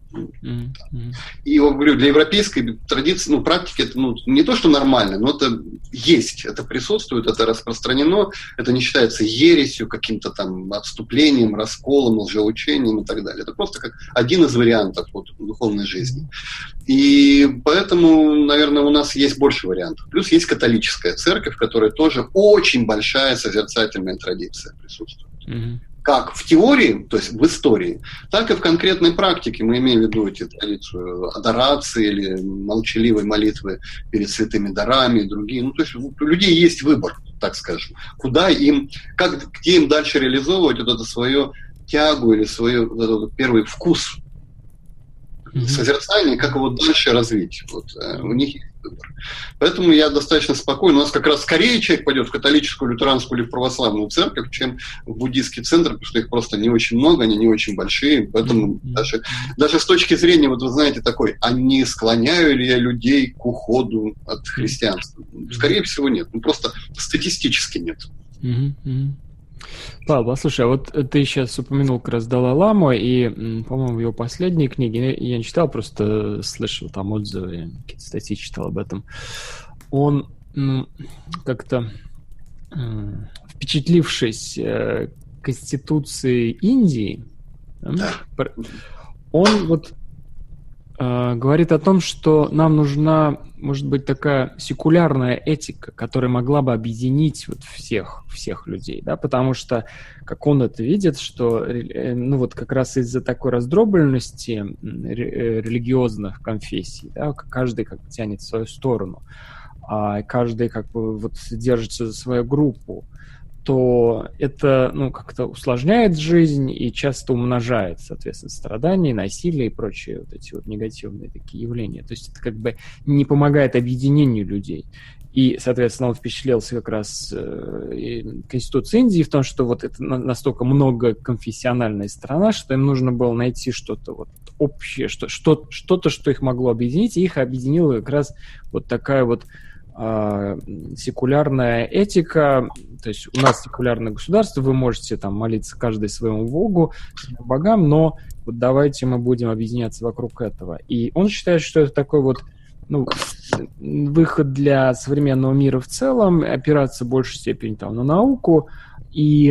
И я говорю, для европейской традиции, практики, это не то, что нормально, но это есть, это присутствует, это распространено, это не считается ересью, каким-то там отступлением, расколом, лжеучением и так далее. Это просто как один из вариантов духовной жизни. И поэтому, наверное, у нас есть больше вариантов. Плюс есть католическая церковь, в которой тоже очень большая созерцательная традиция присутствует. как в теории, то есть в истории, так и в конкретной практике. Мы имеем в виду эти традицию адорации или молчаливой молитвы перед святыми дарами и другие. Ну, то есть у людей есть выбор, так скажем, куда им, где им дальше реализовывать вот это свою тягу или свой вот этот первый вкус созерцания, как его дальше развить. Вот, у них есть выбор. Поэтому я достаточно спокойно. У нас как раз скорее человек пойдет в католическую, лютеранскую или в православную церковь, чем в буддийский центр, потому что их просто не очень много, они не очень большие. Поэтому даже с точки зрения, вот вы знаете, такой, а не склоняю ли я людей к уходу от христианства? Скорее всего, нет. Ну, просто статистически нет. Павел, слушай, а вот ты сейчас упомянул как раз Далай-ламу, и, по-моему, в его последней книге, я не читал, просто слышал там отзывы, какие-то статьи читал об этом, он как-то, впечатлившись Конституцией Индии, он вот говорит о том, что нам нужна, может быть, такая секулярная этика, которая могла бы объединить вот всех людей, да, потому что, как он это видит, что, ну, вот как раз из-за такой раздробленности религиозных конфессий, да, каждый как бы тянет в свою сторону, а каждый как бы вот держится за свою группу, то это, ну, как-то усложняет жизнь и часто умножает, соответственно, страдания, насилие и прочие вот эти вот негативные такие явления. То есть это как бы не помогает объединению людей. И, соответственно, он впечатлился как раз Конституцией Индии в том, что вот это настолько многоконфессиональная страна, что им нужно было найти что-то вот общее, что-то, что их могло объединить, и их объединила как раз вот такая вот секулярная этика, то есть у нас секулярное государство, вы можете там молиться каждый своему богу, своим богам, но вот давайте мы будем объединяться вокруг этого. И он считает, что это такой вот, ну, выход для современного мира в целом, опираться в большей степени там на науку и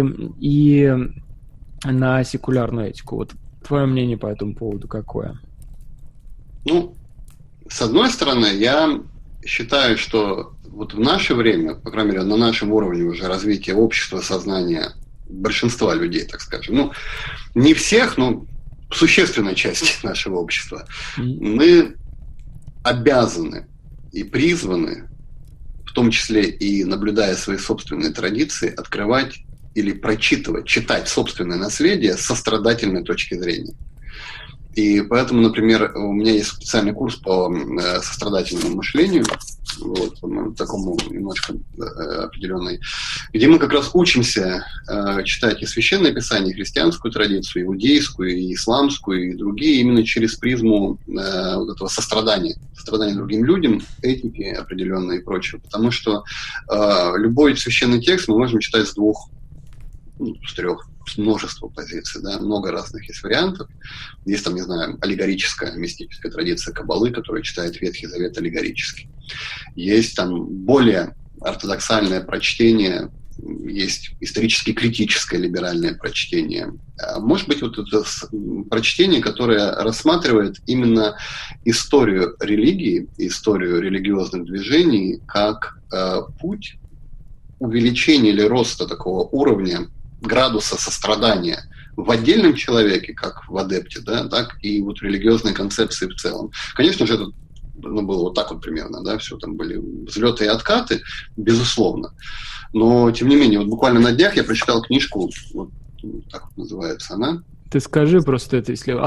на секулярную этику. Вот твое мнение по этому поводу какое? Ну, с одной стороны, я считаю, что вот в наше время, по крайней мере, на нашем уровне уже развития общества, сознания большинства людей, так скажем, ну, не всех, но существенной части нашего общества, мы обязаны и призваны, в том числе и наблюдая свои собственные традиции, открывать или прочитывать, читать собственное наследие с сострадательной точки зрения. И поэтому, например, у меня есть специальный курс по сострадательному мышлению, вот, такому немножко определенный, где мы как раз учимся читать и Священное Писание, и христианскую традицию, и иудейскую, и исламскую, и другие, именно через призму вот этого сострадания другим людям, этики определенной и прочего. Потому что любой священный текст мы можем читать с двух, с трех, множество позиций, да, много разных есть вариантов. Есть там, не знаю, аллегорическая, мистическая традиция Каббалы, которая читает Ветхий Завет аллегорически. Есть там более ортодоксальное прочтение, есть исторически критическое либеральное прочтение. А может быть, вот это прочтение, которое рассматривает именно историю религии, историю религиозных движений как путь увеличения или роста такого уровня градуса сострадания в отдельном человеке, как в адепте, да, так и вот религиозной концепции в целом. Конечно же, это было вот так вот примерно, да, все там были взлеты и откаты, безусловно. Но, тем не менее, вот буквально на днях я прочитал книжку, вот так вот называется она. Ты скажи просто это, если...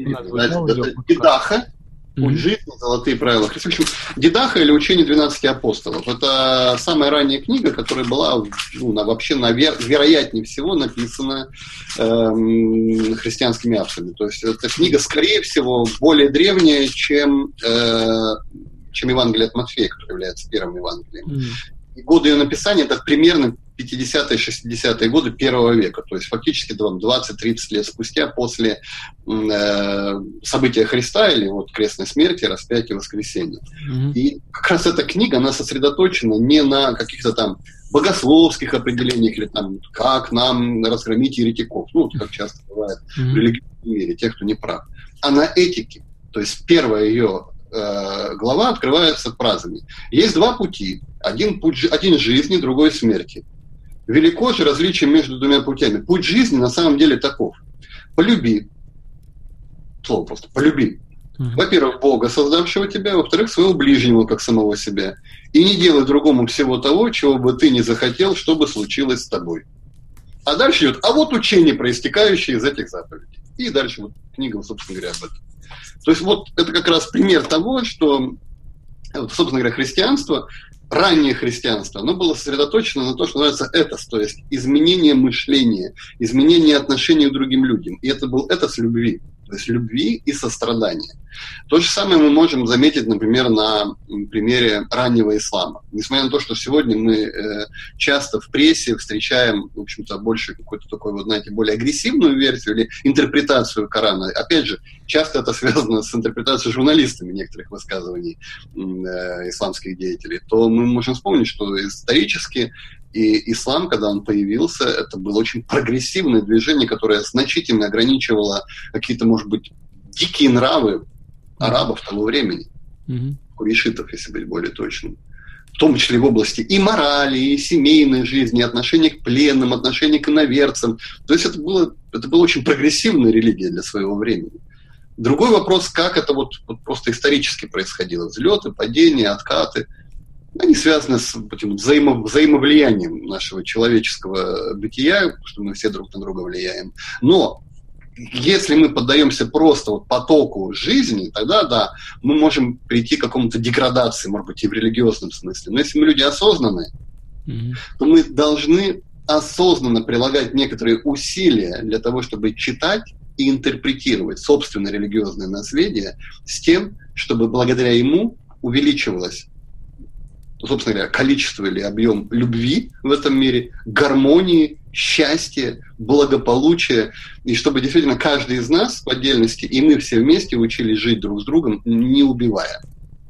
Дидаха. Путь жизни, золотые правила Христа. В общем, Дидаха или учение 12 апостолов. Это самая ранняя книга, которая была, ну, вообще, вероятнее всего, написана христианскими авторами. То есть эта книга, скорее всего, более древняя, чем Евангелие от Матфея, которое является первым Евангелием. И годы ее написания — это примерно 50-е, 60-е годы первого века, то есть фактически 20-30 лет спустя после события Христа или вот крестной смерти, распятия, воскресения. И как раз эта книга, она сосредоточена не на каких-то там богословских определениях или там как нам разгромить еретиков, ну, как часто бывает в религиозном мире, тех, кто не прав, а на этике. То есть первая ее глава открывается фразами: есть два пути, один жизни, другой смерти. велико же различие между двумя путями. Путь жизни на самом деле таков. Полюби. Слово просто. Полюби. Во-первых, Бога, создавшего тебя, во-вторых, своего ближнего, как самого себя. И не делай другому всего того, чего бы ты не захотел, чтобы случилось с тобой. А дальше идет, а вот учение, проистекающее из этих заповедей. И дальше вот книга, собственно говоря, об этом. То есть вот это как раз пример того, что, собственно говоря, христианство, раннее христианство, оно было сосредоточено на том, что называется этос, то есть изменение мышления, изменение отношений к другим людям. И это был этос любви. То есть любви и сострадания. То же самое мы можем заметить, например, на примере раннего ислама. Несмотря на то, что сегодня мы часто в прессе встречаем, в общем-то, больше какую-то такую, вот, знаете, более агрессивную версию или интерпретацию Корана. Опять же, часто это связано с интерпретацией журналистами некоторых высказываний исламских деятелей. То мы можем вспомнить, что исторически и ислам, когда он появился, это было очень прогрессивное движение, которое значительно ограничивало какие-то, может быть, дикие нравы арабов того времени, курейшитов, если быть более точным. В том числе в области и морали, и семейной жизни, и отношения к пленным, отношения к иноверцам. То есть это была очень прогрессивная религия для своего времени. Другой вопрос, как это вот просто исторически происходило. Взлеты, падения, откаты. Они связаны с этим взаимовлиянием нашего человеческого бытия, что мы все друг на друга влияем. Но если мы поддаемся просто вот потоку жизни, тогда да, мы можем прийти к какому-то деградации, может быть, и в религиозном смысле. Но если мы люди осознанные, то мы должны осознанно прилагать некоторые усилия для того, чтобы читать и интерпретировать собственное религиозное наследие с тем, чтобы благодаря ему увеличивалось, собственно говоря, количество или объем любви в этом мире, гармонии, счастья, благополучия, и чтобы действительно каждый из нас в отдельности, и мы все вместе учились жить друг с другом, не убивая,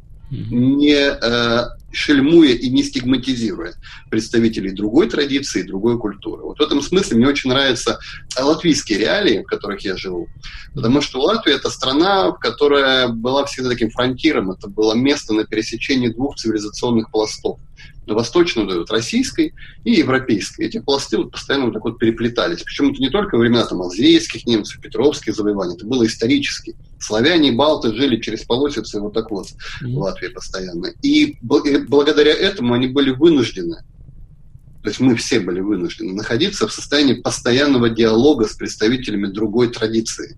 не шельмуя и не стигматизируя представителей другой традиции, другой культуры. Вот в этом смысле мне очень нравятся латвийские реалии, в которых я живу, потому что Латвия — это страна, которая была всегда таким фронтиром, это было место на пересечении двух цивилизационных пластов. Восточной, российской и европейской. Эти пласты вот постоянно вот так вот переплетались. Причем это не только во времена там азейских немцев, петровских завоеваний, это было исторически. Славяне и балты жили через полосицы вот так вот в Латвии постоянно. И благодаря этому они были вынуждены, то есть мы все были вынуждены находиться в состоянии постоянного диалога с представителями другой традиции.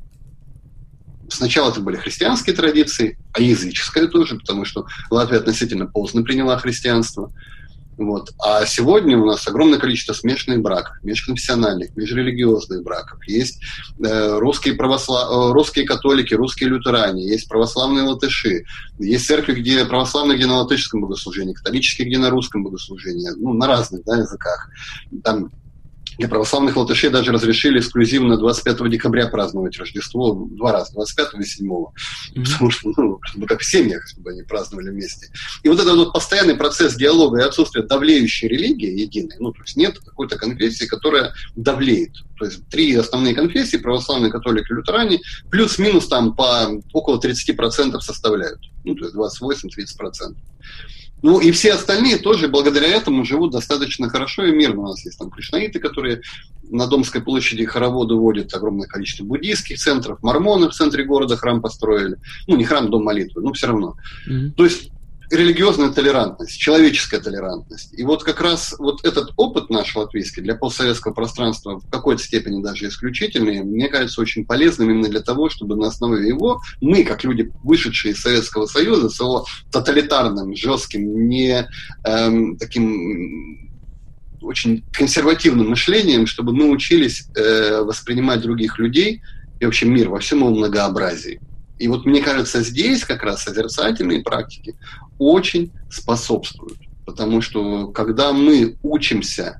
Сначала это были христианские традиции, а языческая тоже, потому что Латвия относительно поздно приняла христианство. Вот. А сегодня у нас огромное количество смешанных браков, межконфессиональных, межрелигиозных браков. Есть русские католики, русские лютеране, есть православные латыши, есть церкви, где православные, где на латышском богослужении, католические, где на русском богослужении, на разных языках. Там для православных латышей даже разрешили эксклюзивно 25 декабря праздновать Рождество 2 раза, 25 и 7. Потому что, чтобы как в семьях, чтобы они праздновали вместе. И вот этот вот постоянный процесс диалога и отсутствие давлеющей религии единой, то есть нет какой-то конфессии, которая давлеет. То есть 3 основные конфессии, православные, католики, лютеране, плюс-минус там по около 30% составляют. То есть 28-30%. И все остальные тоже благодаря этому живут достаточно хорошо и мирно. У нас есть там кришнаиты, которые на Домской площади хороводы водят, огромное количество буддийских центров, мормоны в центре города храм построили. Не храм, дом молитвы, но все равно. То есть религиозная толерантность, человеческая толерантность. И вот как раз вот этот опыт наш латвийский для постсоветского пространства в какой-то степени даже исключительный, мне кажется, очень полезным именно для того, чтобы на основе его мы, как люди, вышедшие из Советского Союза, с его тоталитарным, жестким, не таким очень консервативным мышлением, чтобы мы учились воспринимать других людей и вообще мир во всем его многообразии. И вот мне кажется, здесь как раз созерцательные практики очень способствуют. Потому что когда мы учимся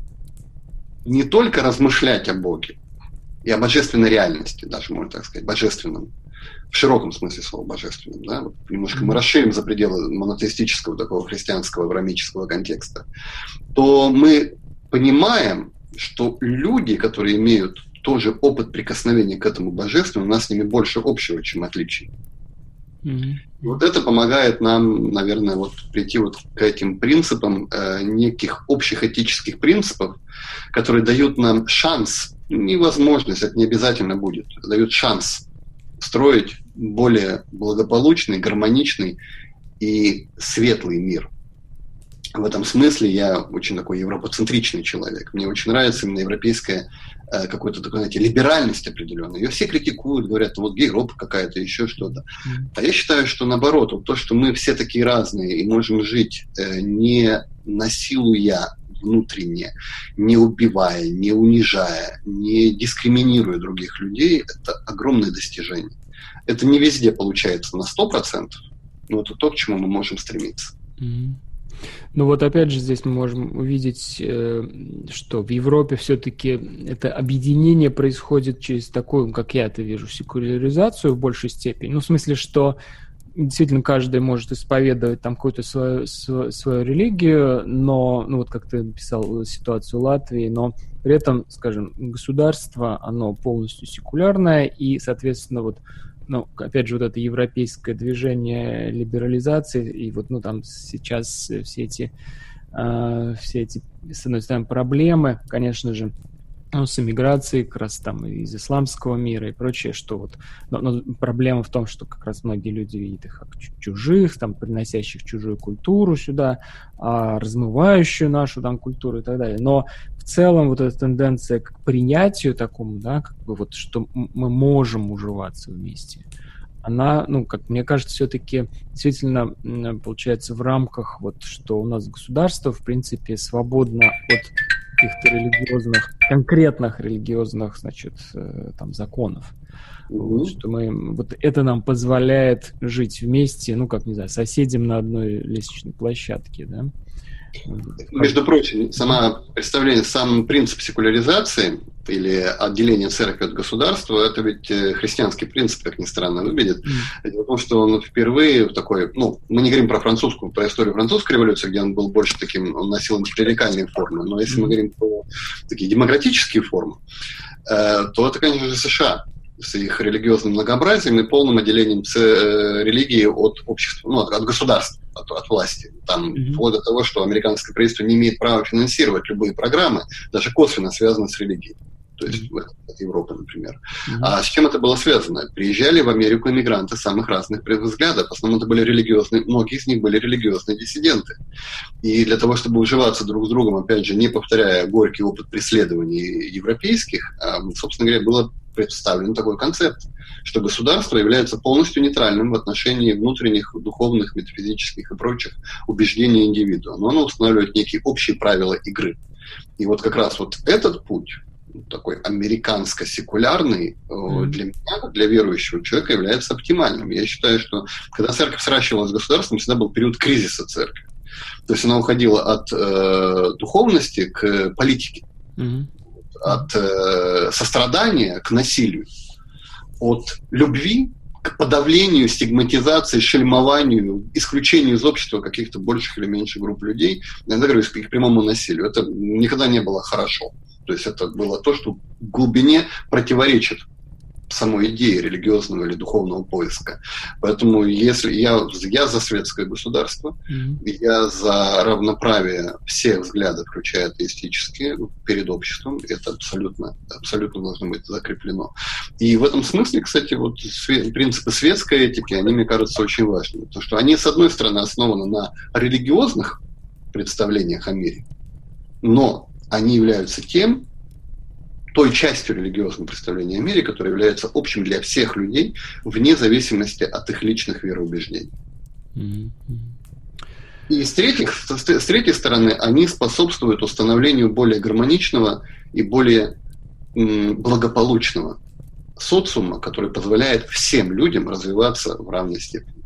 не только размышлять о Боге и о божественной реальности, даже можно так сказать, божественном, в широком смысле слова божественном, да, вот немножко мы расширим за пределы монотеистического такого христианского авраамического контекста, то мы понимаем, что люди, которые имеют тоже опыт прикосновения к этому божественному, у нас с ними больше общего, чем отличий. Вот это помогает нам, наверное, вот прийти вот к этим принципам, неких общих этических принципов, которые дают нам шанс, невозможность, это не обязательно будет, дают шанс строить более благополучный, гармоничный и светлый мир. В этом смысле я очень такой европоцентричный человек. Мне очень нравится именно европейская какой-то такой, знаете, либеральность определенная. Ее все критикуют, говорят, вот Европа какая-то, еще что-то. А я считаю, что наоборот, вот то, что мы все такие разные и можем жить, не насилуя внутренне, не убивая, не унижая, не дискриминируя других людей, это огромное достижение. Это не везде получается на 100%, но это то, к чему мы можем стремиться. Ну вот опять же здесь мы можем увидеть, что в Европе все-таки это объединение происходит через такую, как я это вижу, секуляризацию в большей степени. Ну, в смысле, что действительно каждый может исповедовать там какую-то свою религию, но, ну вот как ты написал ситуацию Латвии, но при этом, скажем, государство, оно полностью секулярное, и, соответственно, вот, ну, опять же, вот это европейское движение либерализации, и вот, ну, там сейчас все эти, с одной стороны, проблемы, конечно же, ну, с эмиграцией, как раз там из исламского мира и прочее, что вот, но проблема в том, что как раз многие люди видят их как чужих, там, приносящих чужую культуру сюда, размывающую нашу там культуру и так далее. Но в целом вот эта тенденция к принятию такому, да, как бы вот, что мы можем уживаться вместе, она, ну, как мне кажется, все-таки действительно получается в рамках вот, что у нас государство, в принципе, свободно от каких-то религиозных, конкретных религиозных, значит, там, законов. Вот, что вот это нам позволяет жить вместе, ну, как, не знаю, соседям на одной лестничной площадке, да? Между прочим, сам принцип секуляризации или отделения церкви от государства, это ведь христианский принцип, как ни странно выглядит. Дело в том, что он впервые такой, ну, мы не говорим про французскую, про историю французской революции, где он был больше таким, он носил антиклерикальные формы, но если мы говорим про такие демократические формы, то это, конечно же, США с их религиозным многообразием и полным отделением религии от общества, ну, от государства, от власти. Там вплоть до того, что американское правительство не имеет права финансировать любые программы, даже косвенно связанные с религией. То есть от Европы, например. А с чем это было связано? Приезжали в Америку иммигранты самых разных взглядов. В основном это были религиозные, многие из них были религиозные диссиденты. И для того, чтобы уживаться друг с другом, опять же, не повторяя горький опыт преследований европейских, собственно говоря, было представлен такой концепт, что государство является полностью нейтральным в отношении внутренних, духовных, метафизических и прочих убеждений индивидуума. Но оно устанавливает некие общие правила игры. И вот как раз вот этот путь, такой американско-секулярный, для меня, для верующего человека, является оптимальным. Я считаю, что когда церковь сращивалась с государством, всегда был период кризиса церкви. То есть она уходила от духовности к политике, от сострадания к насилию, от любви к подавлению, стигматизации, шельмованию, исключению из общества каких-то больших или меньших групп людей, я говорю, к прямому насилию. Это никогда не было хорошо. То есть это было то, что в глубине противоречит самой идее религиозного или духовного поиска. Поэтому если я за светское государство, я за равноправие всех взглядов, включая атеистические, перед обществом, это абсолютно должно быть закреплено. И в этом смысле, кстати, вот принципы светской этики, они, мне кажутся, очень важными. Потому что они, с одной стороны, основаны на религиозных представлениях о мире, но они являются той частью религиозного представления о мире, которая является общим для всех людей, вне зависимости от их личных вероубеждений. И с третьей стороны, они способствуют установлению более гармоничного и более благополучного социума, который позволяет всем людям развиваться в равной степени.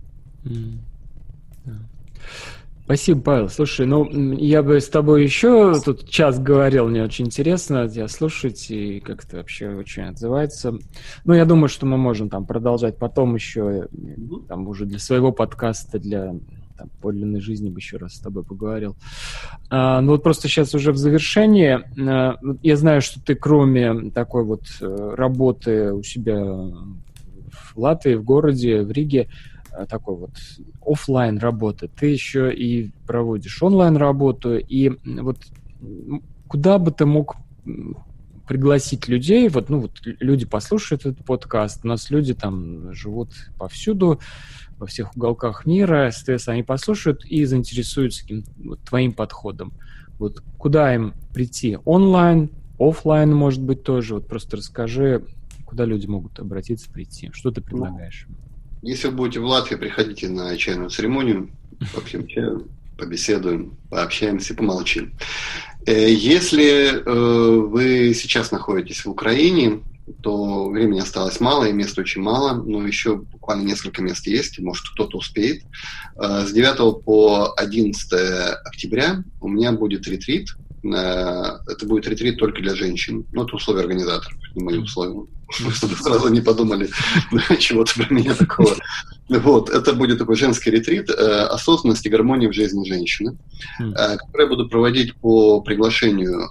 Спасибо, Павел. Слушай, ну, я бы с тобой еще тут час говорил, мне очень интересно тебя слушать, и как это вообще очень отзывается. Ну, я думаю, что мы можем там продолжать потом еще, там уже для своего подкаста, для там, подлинной жизни бы еще раз с тобой поговорил. Ну, вот просто сейчас уже в завершении. Я знаю, что ты, кроме такой вот работы у себя в Латвии, в городе, в Риге, такой вот офлайн работы, ты еще и проводишь онлайн работу, и вот куда бы ты мог пригласить людей, вот люди послушают этот подкаст, у нас люди там живут повсюду, во всех уголках мира, соответственно, они послушают и заинтересуются твоим подходом. Вот куда им прийти? Онлайн, офлайн, может быть, тоже. Вот просто расскажи, куда люди могут обратиться, прийти. Что ты предлагаешь? Если вы будете в Латвии, приходите на чайную церемонию, попьем чаю, побеседуем, пообщаемся, помолчим. Если вы сейчас находитесь в Украине, то времени осталось мало, и мест очень мало, но еще буквально несколько мест есть, и, может, кто-то успеет. С 9 по 11 октября у меня будет ретрит. Это будет ретрит только для женщин. Ну, это условия организаторов, не мои условия. Чтобы сразу не подумали чего-то про меня такого. Вот, это будет такой женский ретрит осознанности и гармонии в жизни женщины, который я буду проводить по приглашению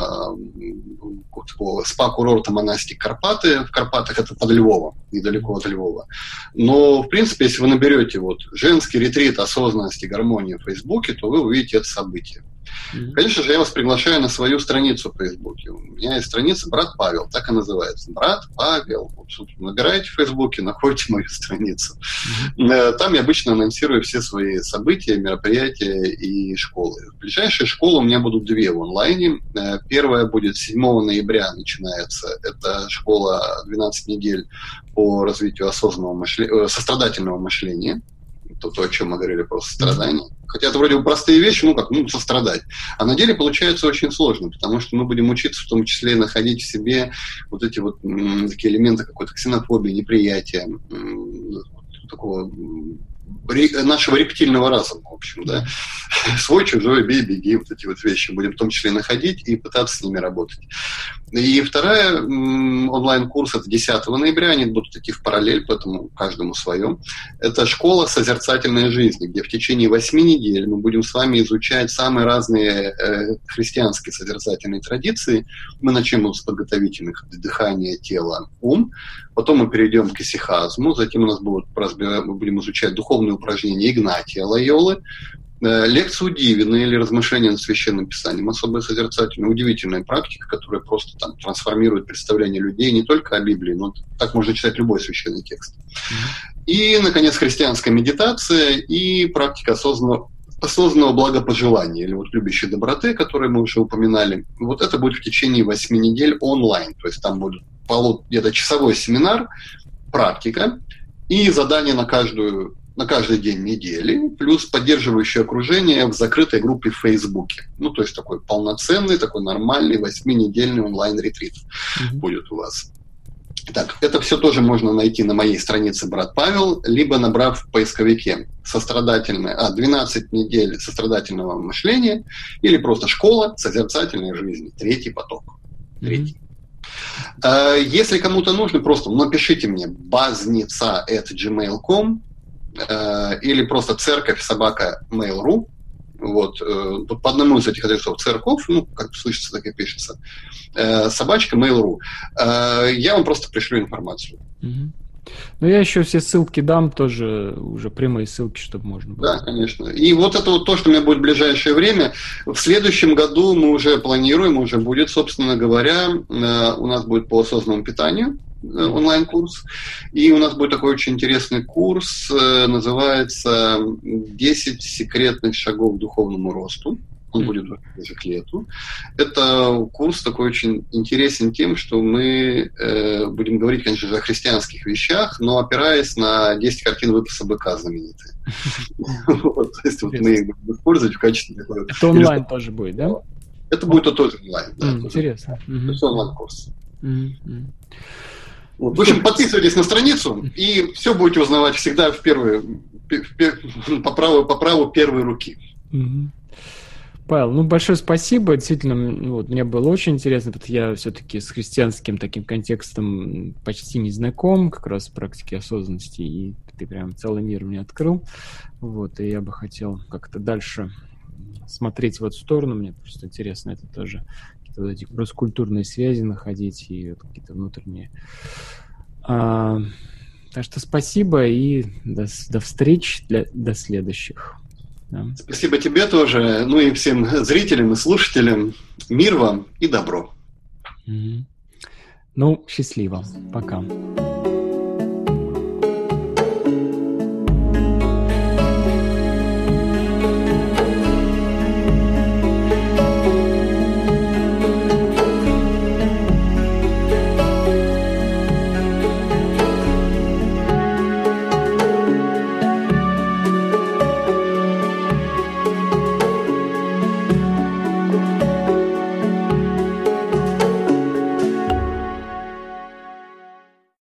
по спа-курорта Монастик Карпаты. В Карпатах это под Львовом, недалеко от Львова. Но, в принципе, если вы наберете женский ретрит осознанности и гармонии в Фейсбуке, то вы увидите это событие. Конечно же, я вас приглашаю на свою страницу в Фейсбуке. У меня есть страница «Брат Павел», так и называется. «Брат Павел». Вот, набираете в Фейсбуке, находите мою страницу. Там я обычно анонсирую все свои события, мероприятия и школы. Ближайшие школы у меня будут 2 в онлайне. Первая будет 7 ноября начинается. Это школа 12 недель по развитию сострадательного мышления. То, о чем мы говорили, про сострадание. Хотя это вроде бы простые вещи, сострадать. А на деле получается очень сложно, потому что мы будем учиться в том числе находить в себе эти такие элементы какой-то ксенофобии, неприятия, такого нашего рептильного разума, в общем, да. Свой, чужой, бей, беги, эти вещи будем в том числе находить и пытаться с ними работать. И вторая онлайн-курс, это 10 ноября, они будут идти в параллель, поэтому каждому свое. Это школа созерцательной жизни, где в течение 8 недель мы будем с вами изучать самые разные христианские созерцательные традиции. Мы начнем с подготовительных: дыхание, тело, ум. Потом мы перейдем к исихазму, затем у нас мы будем изучать духовные упражнения Игнатия Лойолы, лекцию Дивина или размышления над Священным Писанием, особая созерцательная, удивительная практика, которая просто трансформирует представление людей не только о Библии, но так можно читать любой священный текст. И, наконец, христианская медитация и практика осознанного благопожелания или любящей доброты, которую мы уже упоминали. Это будет в течение 8 недель онлайн, то есть там будет где-то часовой семинар, практика и задание на каждый день недели, плюс поддерживающее окружение в закрытой группе в Фейсбуке. То есть такой полноценный, такой нормальный 8-недельный онлайн-ретрит будет у вас. Так, это все тоже можно найти на моей странице «Брат Павел», либо набрав в поисковике 12 недель сострадательного мышления или просто «Школа созерцательной жизни», 3-й поток. 3-й. Если кому-то нужно, просто напишите мне baznica@gmail.com или просто церковь@mail.ru. По одному из этих адресов церковь, как слышится, так и пишется, @mail.ru. Я вам просто пришлю информацию. Я еще все ссылки дам, тоже уже прямые ссылки, чтобы можно было. Да, конечно. И это то, что у меня будет в ближайшее время. В следующем году мы уже планируем, уже будет, собственно говоря, у нас будет по осознанному питанию онлайн-курс. И у нас будет такой очень интересный курс, называется «10 секретных шагов к духовному росту». Он будет ближе к лету. Это курс такой очень интересен тем, что мы будем говорить, конечно же, о христианских вещах, но опираясь на 10 картин выпуска «Быка» знаменитые. То есть мы их будем использовать в качестве... Это онлайн тоже будет, да? Это будет тоже онлайн. Интересно. Это онлайн-курс. В общем, подписывайтесь на страницу, и все будете узнавать всегда по праву первой руки. Павел, большое спасибо. Действительно, мне было очень интересно, потому что я все-таки с христианским таким контекстом почти не знаком, как раз в практике осознанности, и ты прям целый мир мне открыл. И я бы хотел как-то дальше смотреть в эту сторону. Мне просто интересно это тоже, какие-то эти кросс-культурные связи находить и какие-то внутренние Так что спасибо и до встреч, до следующих. Да. Спасибо тебе тоже, ну и всем зрителям и слушателям. Мир вам и добро. Ну, счастливо. Пока.